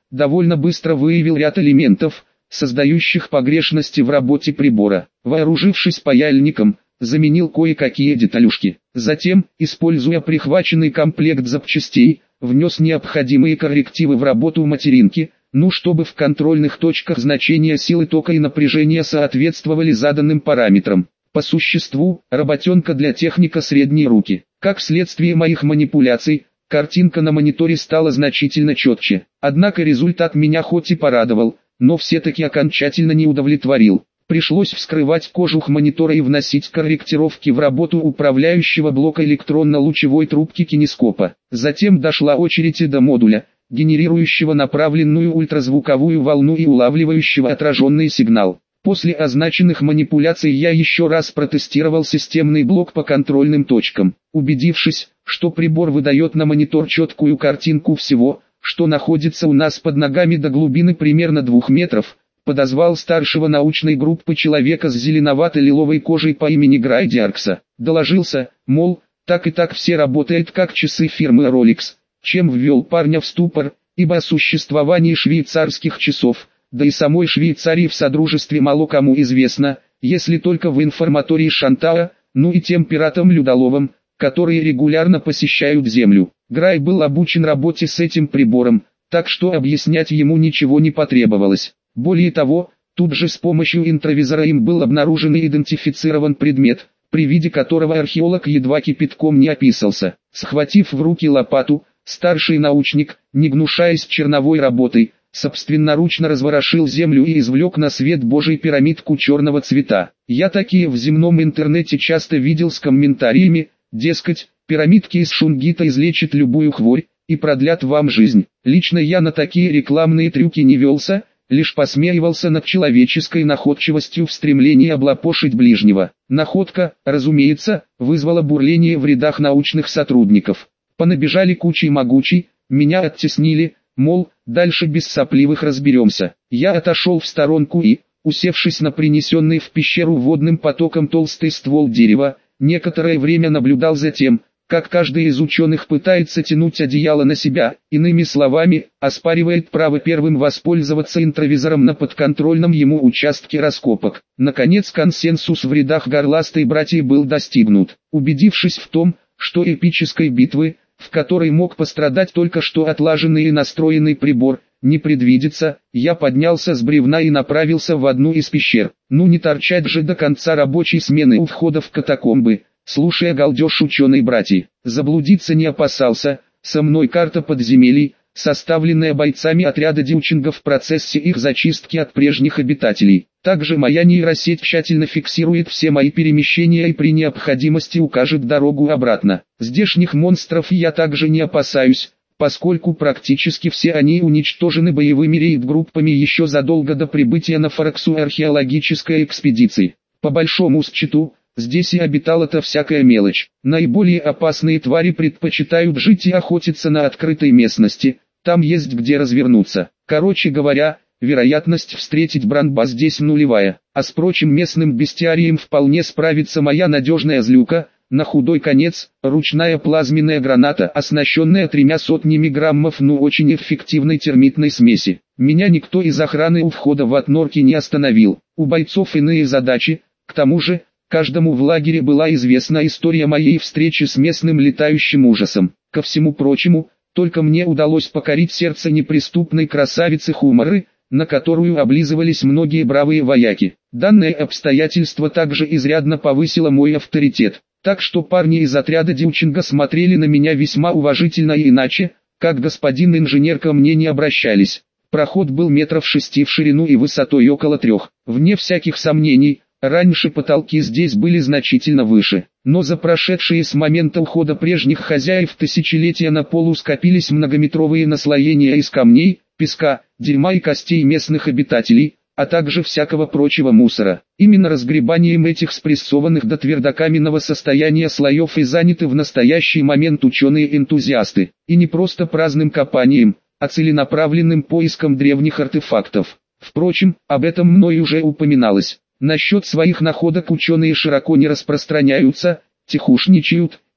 довольно быстро выявил ряд элементов, создающих погрешности в работе прибора. Вооружившись паяльником, заменил кое-какие деталюшки. Затем, используя прихваченный комплект запчастей, внес необходимые коррективы в работу материнки, ну чтобы в контрольных точках значения силы тока и напряжения соответствовали заданным параметрам. По существу, работенка для техника средней руки. Как следствие моих манипуляций, картинка на мониторе стала значительно четче. Однако результат меня хоть и порадовал, но все-таки окончательно не удовлетворил. Пришлось вскрывать кожух монитора и вносить корректировки в работу управляющего блока электронно-лучевой трубки кинескопа. Затем дошла очередь и до модуля, генерирующего направленную ультразвуковую волну и улавливающего отраженный сигнал. После означенных манипуляций я еще раз протестировал системный блок по контрольным точкам. Убедившись, что прибор выдает на монитор четкую картинку всего, что находится у нас под ногами до глубины примерно двух метров, подозвал старшего научной группы человека с зеленовато-лиловой кожей по имени Грай Диаркса. Доложился, мол, так и так все работает как часы фирмы Rolex, чем ввел парня в ступор, ибо о существовании швейцарских часов, да и самой Швейцарии в содружестве мало кому известно, если только в информатории Шантаа, ну и тем пиратам-людоловам, которые регулярно посещают Землю. Грай был обучен работе с этим прибором, так что объяснять ему ничего не потребовалось. Более того, тут же с помощью интровизора им был обнаружен и идентифицирован предмет, при виде которого археолог едва кипятком не описался. Схватив в руки лопату, старший научник, не гнушаясь черновой работой, собственноручно разворошил землю и извлек на свет Божий пирамидку черного цвета. Я такие в земном интернете часто видел с комментариями, дескать, пирамидки из шунгита излечат любую хворь и продлят вам жизнь. Лично я на такие рекламные трюки не велся, лишь посмеивался над человеческой находчивостью в стремлении облапошить ближнего. Находка, разумеется, вызвала бурление в рядах научных сотрудников. Понабежали кучей могучей, меня оттеснили, мол, дальше без сопливых разберемся. Я отошел в сторонку и, усевшись на принесенный в пещеру водным потоком толстый ствол дерева, некоторое время наблюдал за тем, как каждый из ученых пытается тянуть одеяло на себя, иными словами, оспаривает право первым воспользоваться интровизором на подконтрольном ему участке раскопок. Наконец консенсус в рядах горластой братьи был достигнут. Убедившись в том, что эпической битвы, в которой мог пострадать только что отлаженный и настроенный прибор, не предвидится, я поднялся с бревна и направился в одну из пещер. Ну не торчать же до конца рабочей смены у входа в катакомбы, слушая галдеж ученой братьи. Заблудиться не опасался, со мной карта подземелий, составленная бойцами отряда Дьючинга в процессе их зачистки от прежних обитателей. Также моя нейросеть тщательно фиксирует все мои перемещения и при необходимости укажет дорогу обратно. Здешних монстров я также не опасаюсь, поскольку практически все они уничтожены боевыми рейд-группами еще задолго до прибытия на Фараксу археологической экспедиции. По большому счету, здесь и обитала-то всякая мелочь. Наиболее опасные твари предпочитают жить и охотиться на открытой местности, там есть где развернуться. Короче говоря, вероятность встретить Бранба здесь нулевая, а с прочим местным бестиарием вполне справится моя надежная злюка, на худой конец, ручная плазменная граната, оснащенная тремя сотнями граммов ну очень эффективной термитной смеси. Меня никто из охраны у входа в отнорки не остановил, у бойцов иные задачи, к тому же, каждому в лагере была известна история моей встречи с местным летающим ужасом. Ко всему прочему, только мне удалось покорить сердце неприступной красавицы Хумары, на которую облизывались многие бравые вояки. Данное обстоятельство также изрядно повысило мой авторитет, так что парни из отряда Дьючинга смотрели на меня весьма уважительно и иначе, как господин инженер ко мне не обращались. Проход был метров шести в ширину и высотой около трех. Вне всяких сомнений, раньше потолки здесь были значительно выше, но за прошедшие с момента ухода прежних хозяев тысячелетия на полу скопились многометровые наслоения из камней, песка, дерьма и костей местных обитателей, а также всякого прочего мусора. Именно разгребанием этих спрессованных до твердокаменного состояния слоев и заняты в настоящий момент ученые-энтузиасты, и не просто праздным копанием, а целенаправленным поиском древних артефактов. Впрочем, об этом мной уже упоминалось. Насчет своих находок ученые широко не распространяются, тихушничают,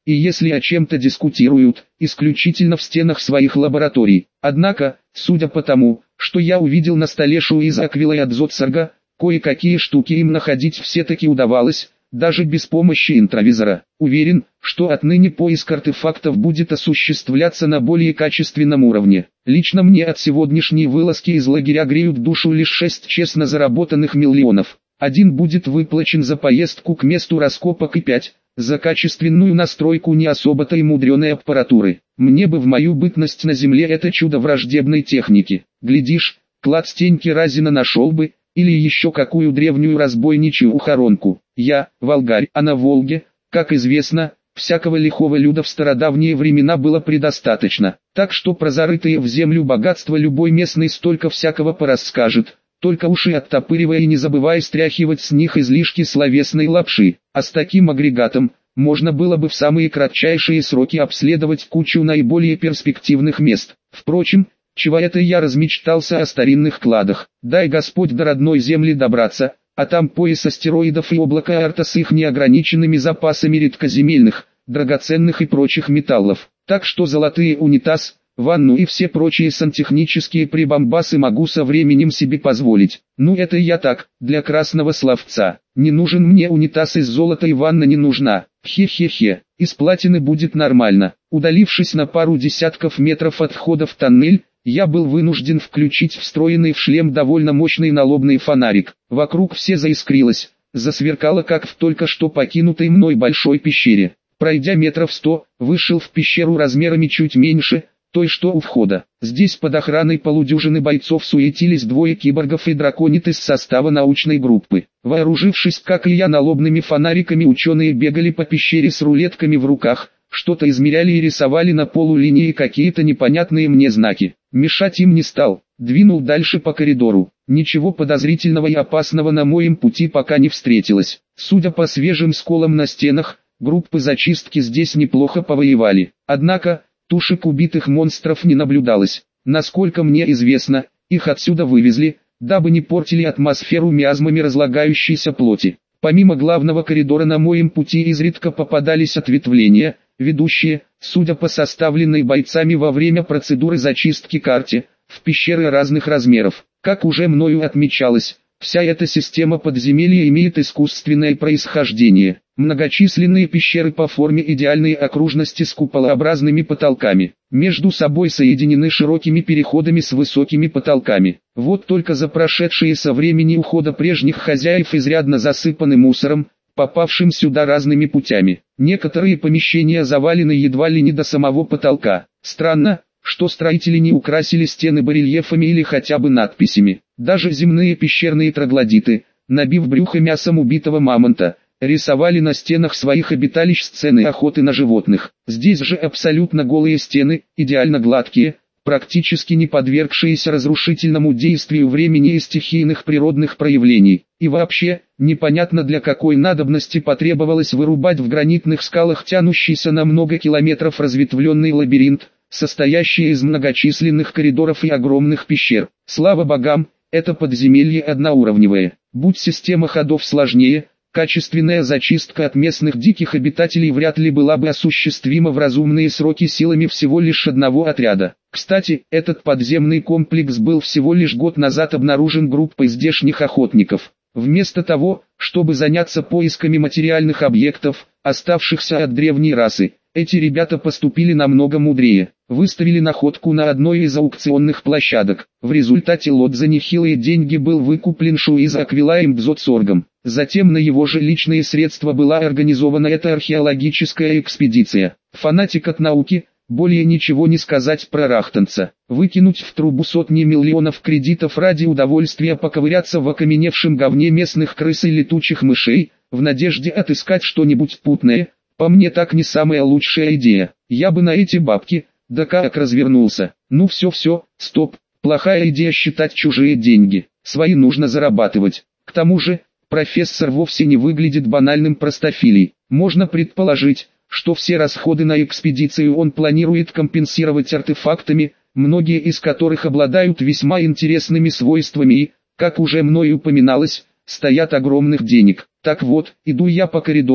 и если о чем-то дискутируют, исключительно в стенах своих лабораторий. Однако, судя по тому, что я увидел на столе Шуиза Аквила и Адзоцарга, кое-какие штуки им находить все-таки удавалось, даже без помощи интровизора. Уверен, что отныне поиск артефактов будет осуществляться на более качественном уровне. Лично мне от сегодняшней вылазки из лагеря греют душу лишь шесть честно заработанных миллионов. Один будет выплачен за поездку к месту раскопок и пять за качественную настройку не особо-то и мудреной аппаратуры. Мне бы в мою бытность на земле это чудо враждебной техники. Глядишь, клад Стеньки Разина нашел бы, или еще какую древнюю разбойничью ухоронку. Я, Волгарь, а на Волге, как известно, всякого лихого люда в стародавние времена было предостаточно. Так что про зарытые в землю богатства любой местный столько всякого порасскажет, только уши оттопыривая и не забывая стряхивать с них излишки словесной лапши. А с таким агрегатом, можно было бы в самые кратчайшие сроки обследовать кучу наиболее перспективных мест. Впрочем, чего это я размечтался о старинных кладах? Дай Господь до родной земли добраться, а там пояс астероидов и облако Арта с их неограниченными запасами редкоземельных, драгоценных и прочих металлов. Так что золотые унитаз, ванну и все прочие сантехнические прибамбасы могу со временем себе позволить. Ну это я так, для красного словца. Не нужен мне унитаз из золота и ванна не нужна. Хе-хе-хе, из платины будет нормально. Удалившись на пару десятков метров от входа в тоннель, я был вынужден включить встроенный в шлем довольно мощный налобный фонарик. Вокруг все заискрилось, засверкало как в только что покинутой мной большой пещере. Пройдя метров сто, вышел в пещеру размерами чуть меньше, той что у входа. Здесь под охраной полудюжины бойцов суетились двое киборгов и драконит из состава научной группы. Вооружившись как и я налобными фонариками, ученые бегали по пещере с рулетками в руках, что-то измеряли и рисовали на полу линии какие-то непонятные мне знаки. Мешать им не стал, двинул дальше по коридору. Ничего подозрительного и опасного на моем пути пока не встретилось. Судя по свежим сколам на стенах, группы зачистки здесь неплохо повоевали. Однако, тушек убитых монстров не наблюдалось. Насколько мне известно, их отсюда вывезли, дабы не портили атмосферу миазмами разлагающейся плоти. Помимо главного коридора на моем пути изредка попадались ответвления, ведущие, судя по составленной бойцами во время процедуры зачистки карте, в пещеры разных размеров. Как уже мною отмечалось, вся эта система подземелья имеет искусственное происхождение. Многочисленные пещеры по форме идеальной окружности с куполообразными потолками, между собой соединены широкими переходами с высокими потолками. Вот только за прошедшие со времени ухода прежних хозяев изрядно засыпаны мусором, попавшим сюда разными путями. Некоторые помещения завалены едва ли не до самого потолка. Странно, что строители не украсили стены барельефами или хотя бы надписями. Даже земные пещерные троглодиты, набив брюхо мясом убитого мамонта, рисовали на стенах своих обиталищ сцены охоты на животных. Здесь же абсолютно голые стены, идеально гладкие, практически не подвергшиеся разрушительному действию времени и стихийных природных проявлений. И вообще, непонятно для какой надобности потребовалось вырубать в гранитных скалах тянущийся на много километров разветвленный лабиринт, состоящий из многочисленных коридоров и огромных пещер. Слава богам, это подземелье одноуровневое. Будь система ходов сложнее, качественная зачистка от местных диких обитателей вряд ли была бы осуществима в разумные сроки силами всего лишь одного отряда. Кстати, этот подземный комплекс был всего лишь год назад обнаружен группой здешних охотников. Вместо того, чтобы заняться поисками материальных объектов, оставшихся от древней расы, эти ребята поступили намного мудрее. Выставили находку на одной из аукционных площадок. В результате лот за нехилые деньги был выкуплен Шуиза Аквила и Мдзоцоргом. Затем на его же личные средства была организована эта археологическая экспедиция. Фанатик от науки, более ничего не сказать про рахтанца. Выкинуть в трубу сотни миллионов кредитов ради удовольствия поковыряться в окаменевшем говне местных крыс и летучих мышей, в надежде отыскать что-нибудь путное, по мне так не самая лучшая идея. Я бы на эти бабки, да как развернулся. Ну все-все, стоп, плохая идея считать чужие деньги. Свои нужно зарабатывать. К тому же, профессор вовсе не выглядит банальным простофилей. Можно предположить, что все расходы на экспедицию он планирует компенсировать артефактами, многие из которых обладают весьма интересными свойствами и, как уже мною упоминалось, стоят огромных денег. Так вот, иду я по коридору,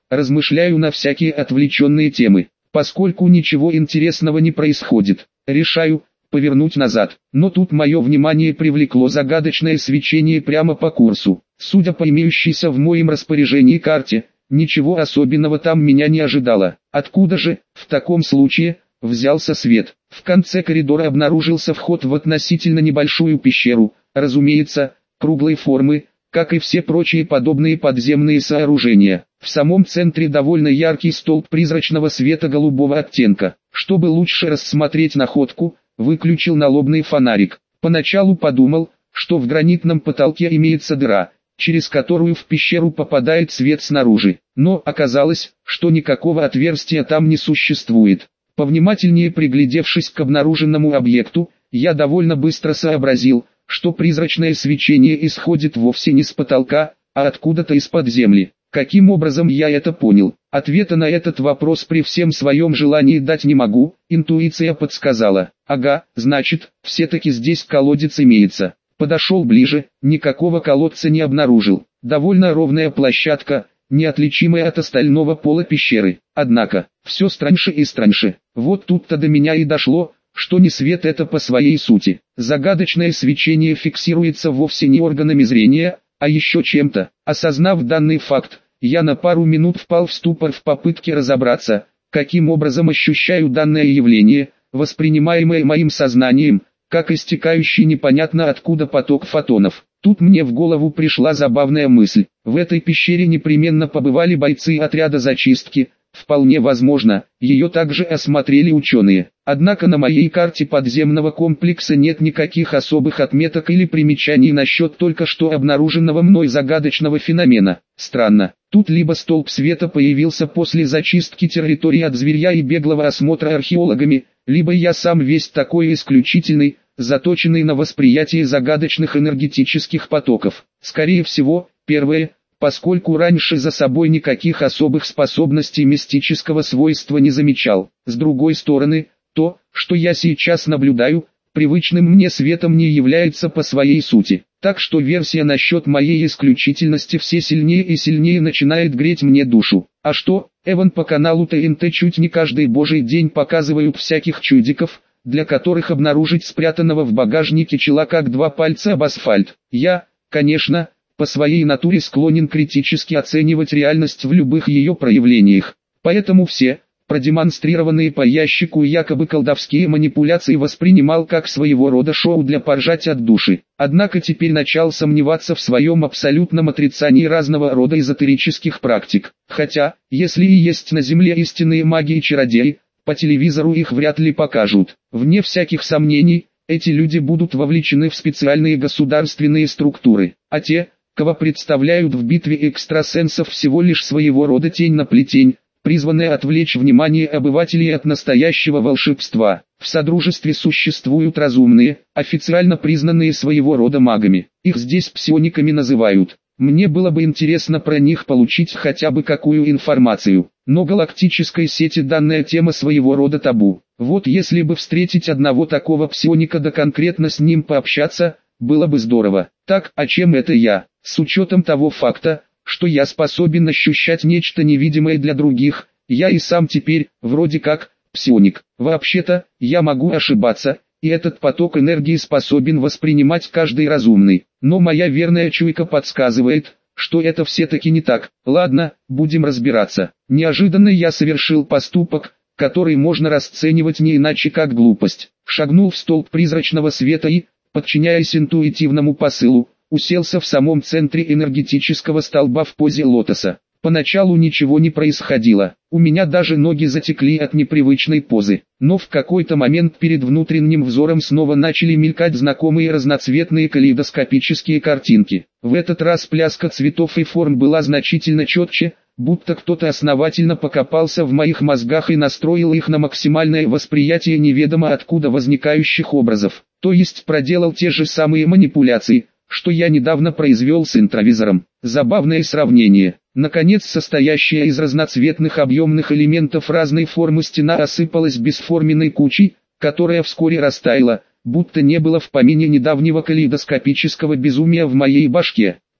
размышляю на всякие отвлеченные темы. Поскольку ничего интересного не происходит, решаю повернуть назад. Но тут мое внимание привлекло загадочное свечение прямо по курсу. Судя по имеющейся в моем распоряжении карте, ничего особенного там меня не ожидало. Откуда же, в таком случае, взялся свет? В конце коридора обнаружился вход в относительно небольшую пещеру, разумеется, круглой формы, как и все прочие подобные подземные сооружения. В самом центре довольно яркий столб призрачного света голубого оттенка. Чтобы лучше рассмотреть находку, выключил налобный фонарик. Поначалу подумал, что в гранитном потолке имеется дыра, через которую в пещеру попадает свет снаружи. Но оказалось, что никакого отверстия там не существует. Повнимательнее приглядевшись к обнаруженному объекту, я довольно быстро сообразил, что призрачное свечение исходит вовсе не с потолка, а откуда-то из-под земли. Каким образом я это понял? Ответа на этот вопрос при всем своем желании дать не могу, интуиция подсказала. Ага, значит, все-таки здесь колодец имеется. Подошел ближе, никакого колодца не обнаружил. Довольно ровная площадка, неотличимая от остального пола пещеры. Однако, все страньше и страньше. Вот тут-то до меня и дошло, что не свет это по своей сути. Загадочное свечение фиксируется вовсе не органами зрения, а еще чем-то. Осознав данный факт, я на пару минут впал в ступор в попытке разобраться, каким образом ощущаю данное явление, воспринимаемое моим сознанием, как истекающий непонятно откуда поток фотонов. Тут мне в голову пришла забавная мысль. В этой пещере непременно побывали бойцы отряда зачистки. Вполне возможно, ее также осмотрели ученые. Однако на моей карте подземного комплекса нет никаких особых отметок или примечаний насчет только что обнаруженного мной загадочного феномена. Странно, тут либо столб света появился после зачистки территории от зверья и беглого осмотра археологами, либо я сам весь такой исключительный, заточенный на восприятие загадочных энергетических потоков. Скорее всего, первое, поскольку раньше за собой никаких особых способностей мистического свойства не замечал. С другой стороны, то, что я сейчас наблюдаю, привычным мне светом не является по своей сути. Так что версия насчет моей исключительности все сильнее и сильнее начинает греть мне душу. А что, Эван по каналу Т Н Т чуть не каждый божий день показывают всяких чудиков, для которых обнаружить спрятанного в багажнике чела как два пальца об асфальт. Я, конечно, по своей натуре склонен критически оценивать реальность в любых ее проявлениях. Поэтому все, продемонстрированные по ящику якобы колдовские манипуляции воспринимал как своего рода шоу для поржать от души. Однако теперь начал сомневаться в своем абсолютном отрицании разного рода эзотерических практик. Хотя, если и есть на земле истинные маги и чародеи, по телевизору их вряд ли покажут. Вне всяких сомнений, эти люди будут вовлечены в специальные государственные структуры, а те, кого представляют в битве экстрасенсов, всего лишь своего рода тень на плетень, призванная отвлечь внимание обывателей от настоящего волшебства. В Содружестве существуют разумные, официально признанные своего рода магами. Их здесь псиониками называют. Мне было бы интересно про них получить хотя бы какую информацию. Но галактической сети данная тема своего рода табу. Вот если бы встретить одного такого псионика да конкретно с ним пообщаться, было бы здорово. Так, а чем это я? С учетом того факта, что я способен ощущать нечто невидимое для других, я и сам теперь, вроде как, псионик. Вообще-то, я могу ошибаться, и этот поток энергии способен воспринимать каждый разумный. Но моя верная чуйка подсказывает, что это все-таки не так. Ладно, будем разбираться. Неожиданно я совершил поступок, который можно расценивать не иначе как глупость. Шагнул в столб призрачного света и, подчиняясь интуитивному посылу, уселся в самом центре энергетического столба в позе лотоса. Поначалу ничего не происходило, у меня даже ноги затекли от непривычной позы, но в какой-то момент перед внутренним взором снова начали мелькать знакомые разноцветные калейдоскопические картинки. В этот раз пляска цветов и форм была значительно четче, будто кто-то основательно покопался в моих мозгах и настроил их на максимальное восприятие неведомо откуда возникающих образов, то есть проделал те же самые манипуляции, что я недавно произвел с интровизором. Забавное сравнение. Наконец, состоящая из разноцветных объемных элементов разной формы стена осыпалась бесформенной кучей, которая вскоре растаяла, будто не было в помине недавнего калейдоскопического безумия в моей башке.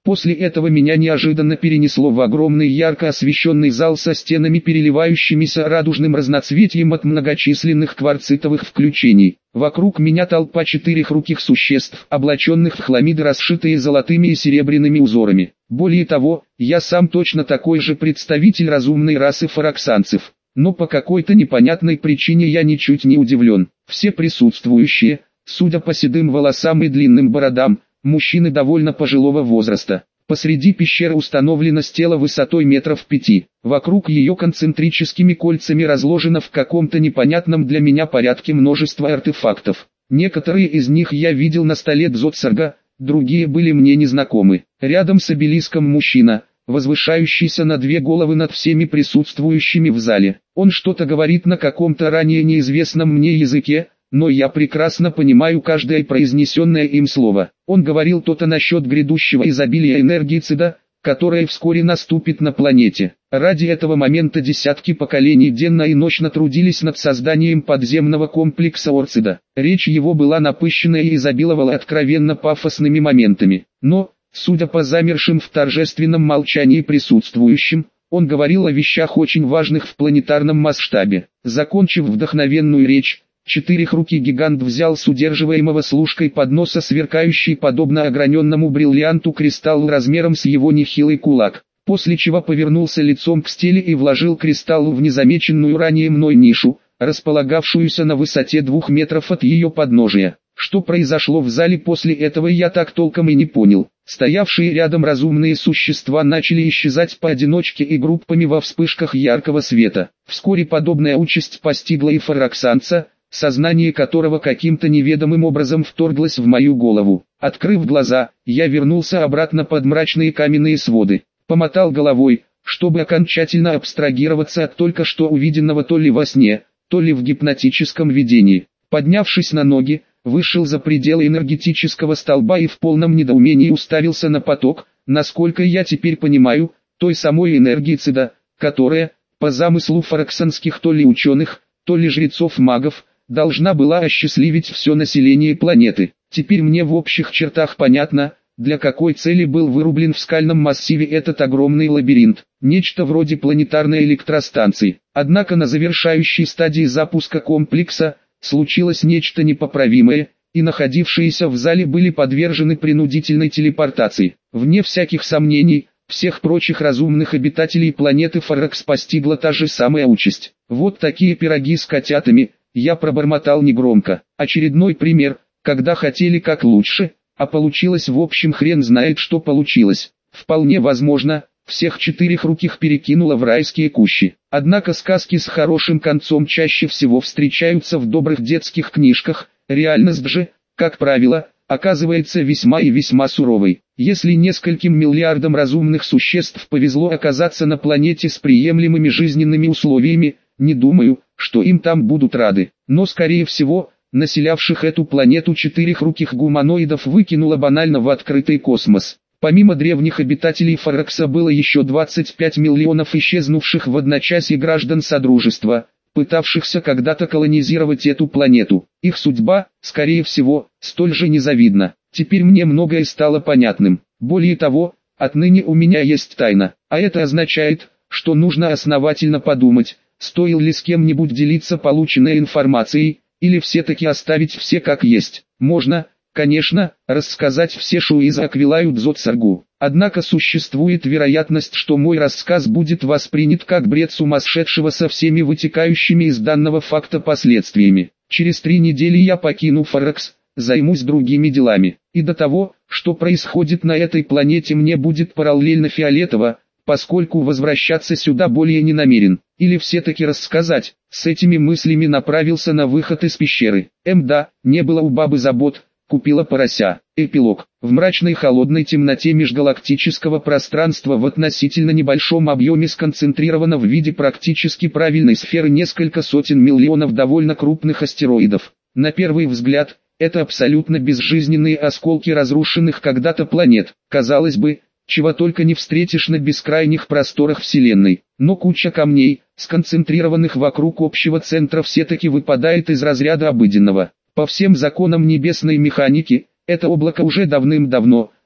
После этого меня неожиданно перенесло в огромный ярко освещенный зал со стенами, переливающимися радужным разноцветием от многочисленных кварцитовых включений. Вокруг меня толпа четырехруких существ, облаченных в хламиды, расшитые золотыми и серебряными узорами. Более того, я сам точно такой же представитель разумной расы фараксанцев. Но по какой-то непонятной причине я ничуть не удивлен. Все присутствующие, судя по седым волосам и длинным бородам, мужчины довольно пожилого возраста. Посреди пещеры установлена стела высотой метров пяти. Вокруг ее концентрическими кольцами разложено в каком-то непонятном для меня порядке множество артефактов. Некоторые из них я видел на столе Дзотсарга, другие были мне незнакомы. Рядом с обелиском мужчина, возвышающийся на две головы над всеми присутствующими в зале. Он что-то говорит на каком-то ранее неизвестном мне языке, но я прекрасно понимаю каждое произнесенное им слово. Он говорил то-то насчет грядущего изобилия энергии Цида, которое вскоре наступит на планете. Ради этого момента десятки поколений денно и ночно трудились над созданием подземного комплекса Орцида. Речь его была напыщенная и изобиловала откровенно пафосными моментами. Но, судя по замершим в торжественном молчании присутствующим, он говорил о вещах очень важных в планетарном масштабе. Закончив вдохновенную речь, четырехрукий гигант взял с удерживаемого служкой подноса сверкающий подобно ограненному бриллианту кристалл размером с его нехилый кулак, после чего повернулся лицом к стеле и вложил кристалл в незамеченную ранее мной нишу, располагавшуюся на высоте двух метров от ее подножия. Что произошло в зале после этого, я так толком и не понял. Стоявшие рядом разумные существа начали исчезать поодиночке и группами во вспышках яркого света. Вскоре подобная участь постигла и фараксанца, сознание которого каким-то неведомым образом вторглось в мою голову. Открыв глаза, я вернулся обратно под мрачные каменные своды. Помотал головой, чтобы окончательно абстрагироваться от только что увиденного то ли во сне, то ли в гипнотическом видении. Поднявшись на ноги, вышел за пределы энергетического столба и в полном недоумении уставился на поток, насколько я теперь понимаю, той самой энергии Цида, которая, по замыслу фараксанских то ли ученых, то ли жрецов-магов, должна была осчастливить все население планеты. Теперь мне в общих чертах понятно, для какой цели был вырублен в скальном массиве этот огромный лабиринт, нечто вроде планетарной электростанции. Однако на завершающей стадии запуска комплекса случилось нечто непоправимое, и находившиеся в зале были подвержены принудительной телепортации. Вне всяких сомнений, всех прочих разумных обитателей планеты Фаракс постигла та же самая участь. Вот такие пироги с котятами, я пробормотал негромко. Очередной пример, когда хотели как лучше, а получилось в общем хрен знает что получилось. Вполне возможно, всех четырехруких перекинуло в райские кущи. Однако сказки с хорошим концом чаще всего встречаются в добрых детских книжках, реальность же, как правило, оказывается весьма и весьма суровой. Если нескольким миллиардам разумных существ повезло оказаться на планете с приемлемыми жизненными условиями, не думаю, что им там будут рады. Но скорее всего, населявших эту планету четырехруких гуманоидов выкинуло банально в открытый космос. Помимо древних обитателей Фаракса было еще двадцать пять миллионов исчезнувших в одночасье граждан Содружества, пытавшихся когда-то колонизировать эту планету. Их судьба, скорее всего, столь же незавидна. Теперь мне многое стало понятным. Более того, отныне у меня есть тайна, а это означает, что нужно основательно подумать, стоило ли с кем-нибудь делиться полученной информацией, или все-таки оставить все как есть. Можно, конечно, рассказать все Шуиза Аквилаю Дзотсаргу. Однако существует вероятность, что мой рассказ будет воспринят как бред сумасшедшего со всеми вытекающими из данного факта последствиями. Через три недели я покину Фаракс, займусь другими делами. И до того, что происходит на этой планете, мне будет параллельно фиолетово, поскольку возвращаться сюда более не намерен. Или все-таки рассказать. С этими мыслями направился на выход из пещеры. Мда, не было у бабы забот, купила порося. Эпилог. В мрачной холодной темноте межгалактического пространства в относительно небольшом объеме сконцентрировано в виде практически правильной сферы несколько сотен миллионов довольно крупных астероидов. На первый взгляд, это абсолютно безжизненные осколки разрушенных когда-то планет. Казалось бы, чего только не встретишь на бескрайних просторах Вселенной. Но куча камней, сконцентрированных вокруг общего центра, все-таки выпадает из разряда обыденного. По всем законам небесной механики, это облако уже давным-давно,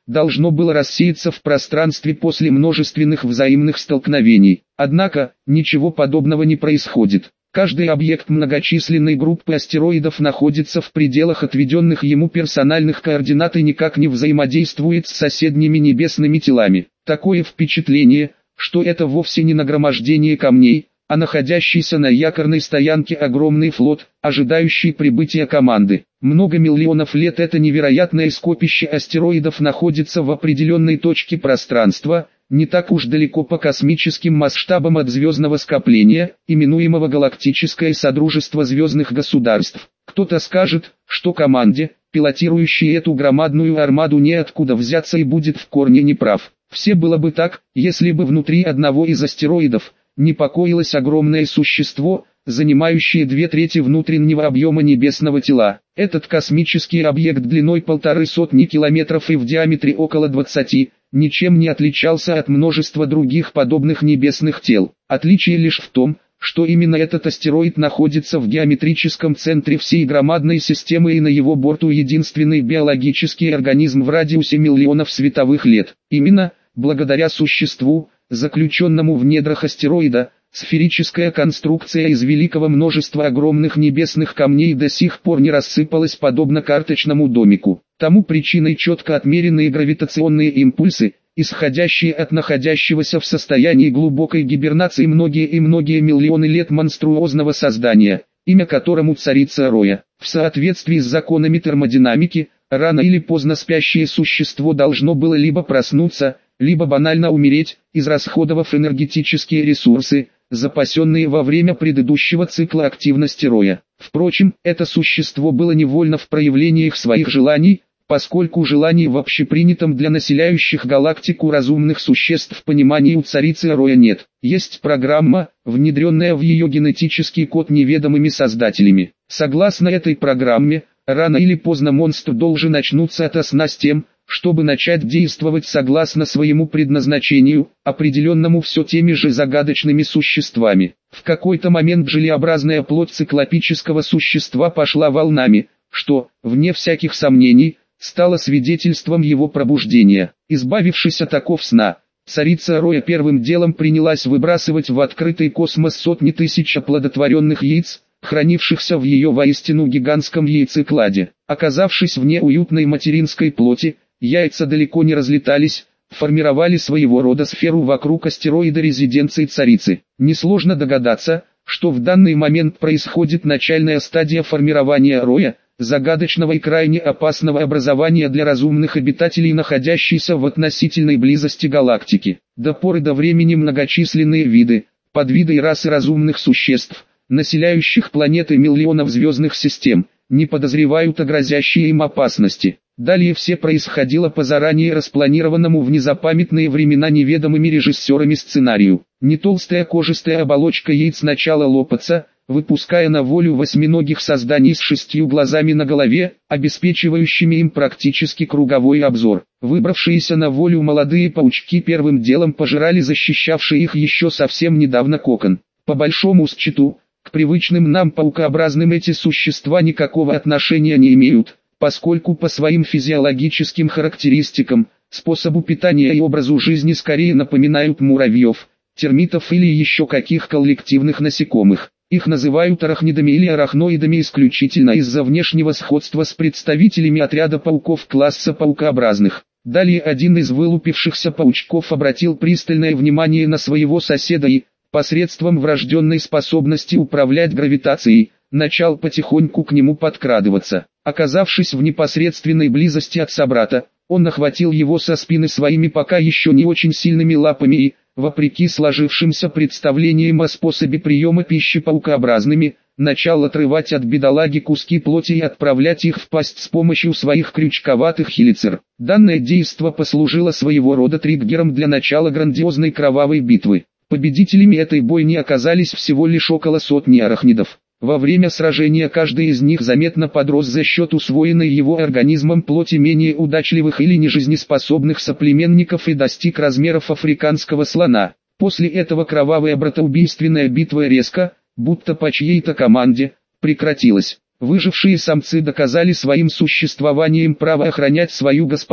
должно было рассеяться в пространстве после множественных взаимных столкновений. Однако, ничего подобного не происходит. Каждый объект многочисленной группы астероидов находится в пределах отведенных ему персональных координат и никак не взаимодействует с соседними небесными телами. Такое впечатление, что это вовсе не нагромождение камней, а находящийся на якорной стоянке огромный флот, ожидающий прибытия команды. Много миллионов лет это невероятное скопище астероидов находится в определенной точке пространства, не так уж далеко по космическим масштабам от звездного скопления, именуемого Галактическое Содружество Звездных Государств. Кто-то скажет, что команде, пилотирующей эту громадную армаду, неоткуда взяться и будет в корне неправ. Все было бы так, если бы внутри одного из астероидов не покоилось огромное существо, занимающее две трети внутреннего объема небесного тела. Этот космический объект длиной полторы сотни километров и в диаметре около двадцати, ничем не отличался от множества других подобных небесных тел. Отличие лишь в том, что именно этот астероид находится в геометрическом центре всей громадной системы и на его борту единственный биологический организм в радиусе миллионов световых лет. Именно, благодаря существу, заключенному в недрах астероида, сферическая конструкция из великого множества огромных небесных камней до сих пор не рассыпалась подобно карточному домику. Тому причиной четко отмеренные гравитационные импульсы, исходящие от находящегося в состоянии глубокой гибернации многие и многие миллионы лет монструозного создания, имя которому царица Роя. В соответствии с законами термодинамики, рано или поздно спящее существо должно было либо проснуться, либо банально умереть, израсходовав энергетические ресурсы, запасенные во время предыдущего цикла активности Роя. Впрочем, это существо было невольно в проявлениях своих желаний, поскольку желаний в общепринятом для населяющих галактику разумных существ понимании у царицы Роя нет. Есть программа, внедренная в ее генетический код неведомыми создателями. Согласно этой программе, рано или поздно монстр должен очнуться ото сна с тем, чтобы начать действовать согласно своему предназначению, определенному все теми же загадочными существами. В какой-то момент желеобразная плоть циклопического существа пошла волнами, что, вне всяких сомнений, стало свидетельством его пробуждения. Избавившись от оков сна, царица Роя первым делом принялась выбрасывать в открытый космос сотни тысяч оплодотворенных яиц, хранившихся в ее воистину гигантском яйцекладе. Оказавшись вне уютной материнской плоти, яйца далеко не разлетались, формировали своего рода сферу вокруг астероида резиденции царицы. Несложно догадаться, что в данный момент происходит начальная стадия формирования Роя, загадочного и крайне опасного образования для разумных обитателей, находящейся в относительной близости галактики. До поры до времени многочисленные виды, подвиды и расы разумных существ, населяющих планеты миллионов звездных систем, не подозревают о грозящей им опасности. Далее все происходило по заранее распланированному в незапамятные времена неведомыми режиссерами сценарию. Не толстая кожистая оболочка яиц начала лопаться, выпуская на волю восьминогих созданий с шестью глазами на голове, обеспечивающими им практически круговой обзор. Выбравшиеся на волю молодые паучки первым делом пожирали защищавший их еще совсем недавно кокон. По большому счету, к привычным нам паукообразным эти существа никакого отношения не имеют, поскольку по своим физиологическим характеристикам, способу питания и образу жизни скорее напоминают муравьев, термитов или еще каких коллективных насекомых. Их называют арахнидами или арахноидами исключительно из-за внешнего сходства с представителями отряда пауков класса паукообразных. Далее один из вылупившихся паучков обратил пристальное внимание на своего соседа и, посредством врожденной способности управлять гравитацией, начал потихоньку к нему подкрадываться. Оказавшись в непосредственной близости от собрата, он охватил его со спины своими пока еще не очень сильными лапами и, вопреки сложившимся представлениям о способе приема пищи паукообразными, начал отрывать от бедолаги куски плоти и отправлять их в пасть с помощью своих крючковатых хелицер. Данное действо послужило своего рода триггером для начала грандиозной кровавой битвы. Победителями этой бойни оказались всего лишь около сотни арахнидов. Во время сражения каждый из них заметно подрос за счет усвоенной его организмом плоти менее удачливых или нежизнеспособных соплеменников и достиг размеров африканского слона. После этого кровавая братоубийственная битва резко, будто по чьей-то команде, прекратилась. Выжившие самцы доказали своим существованием право охранять свою госпожу,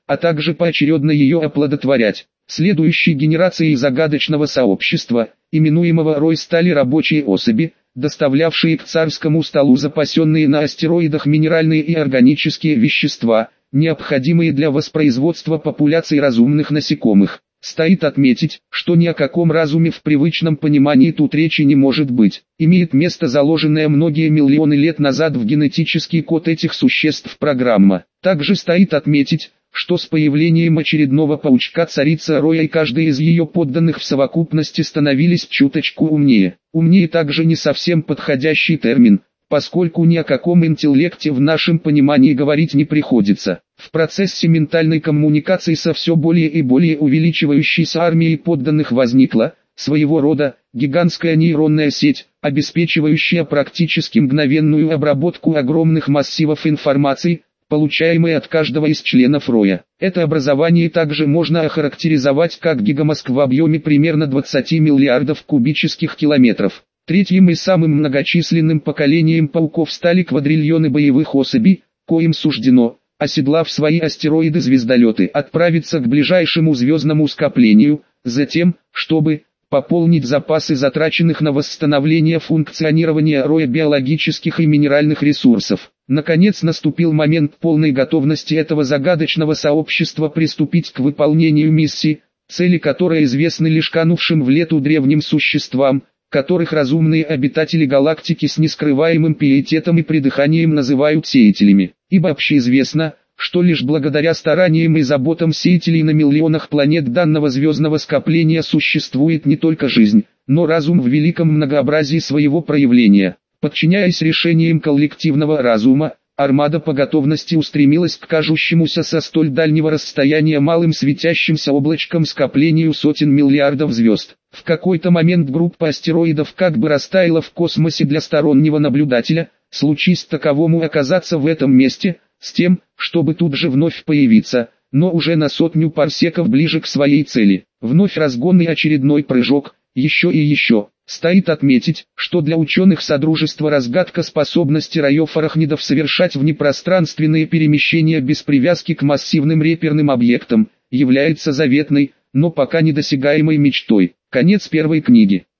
а также поочередно ее оплодотворять. Следующей генерацией загадочного сообщества, именуемого Рой, стали рабочие особи, доставлявшие к царскому столу запасенные на астероидах минеральные и органические вещества, необходимые для воспроизводства популяций разумных насекомых. Стоит отметить, что ни о каком разуме в привычном понимании тут речи не может быть. Имеет место заложенная многие миллионы лет назад в генетический код этих существ программа. Также стоит отметить, что с появлением очередного паучка царица Роя и каждый из ее подданных в совокупности становились чуточку умнее. Умнее также не совсем подходящий термин, поскольку ни о каком интеллекте в нашем понимании говорить не приходится. В процессе ментальной коммуникации со все более и более увеличивающейся армией подданных возникла, своего рода, гигантская нейронная сеть, обеспечивающая практически мгновенную обработку огромных массивов информации, получаемой от каждого из членов Роя. Это образование также можно охарактеризовать как гигамозг в объеме примерно двадцати миллиардов кубических километров. Третьим и самым многочисленным поколением пауков стали квадриллионы боевых особей, коим суждено, оседлав свои астероиды-звездолеты, отправиться к ближайшему звездному скоплению, затем, чтобы пополнить запасы затраченных на восстановление функционирования Роя биологических и минеральных ресурсов. Наконец наступил момент полной готовности этого загадочного сообщества приступить к выполнению миссии, цели которой известны лишь канувшим в лету древним существам, которых разумные обитатели галактики с нескрываемым пиететом и придыханием называют сеятелями. Ибо общеизвестно, что лишь благодаря стараниям и заботам сеятелей на миллионах планет данного звездного скопления существует не только жизнь, но разум в великом многообразии своего проявления. Подчиняясь решениям коллективного разума, армада по готовности устремилась к кажущемуся со столь дальнего расстояния малым светящимся облачком скоплению сотен миллиардов звезд. В какой-то момент группа астероидов как бы растаяла в космосе для стороннего наблюдателя, случись таковому оказаться в этом месте, с тем, чтобы тут же вновь появиться, но уже на сотню парсеков ближе к своей цели. Вновь разгон и очередной прыжок, еще и еще. Стоит отметить, что для ученых Содружества разгадка способности раев-арахнидов совершать внепространственные перемещения без привязки к массивным реперным объектам, является заветной, но пока недосягаемой мечтой. Конец первой книги.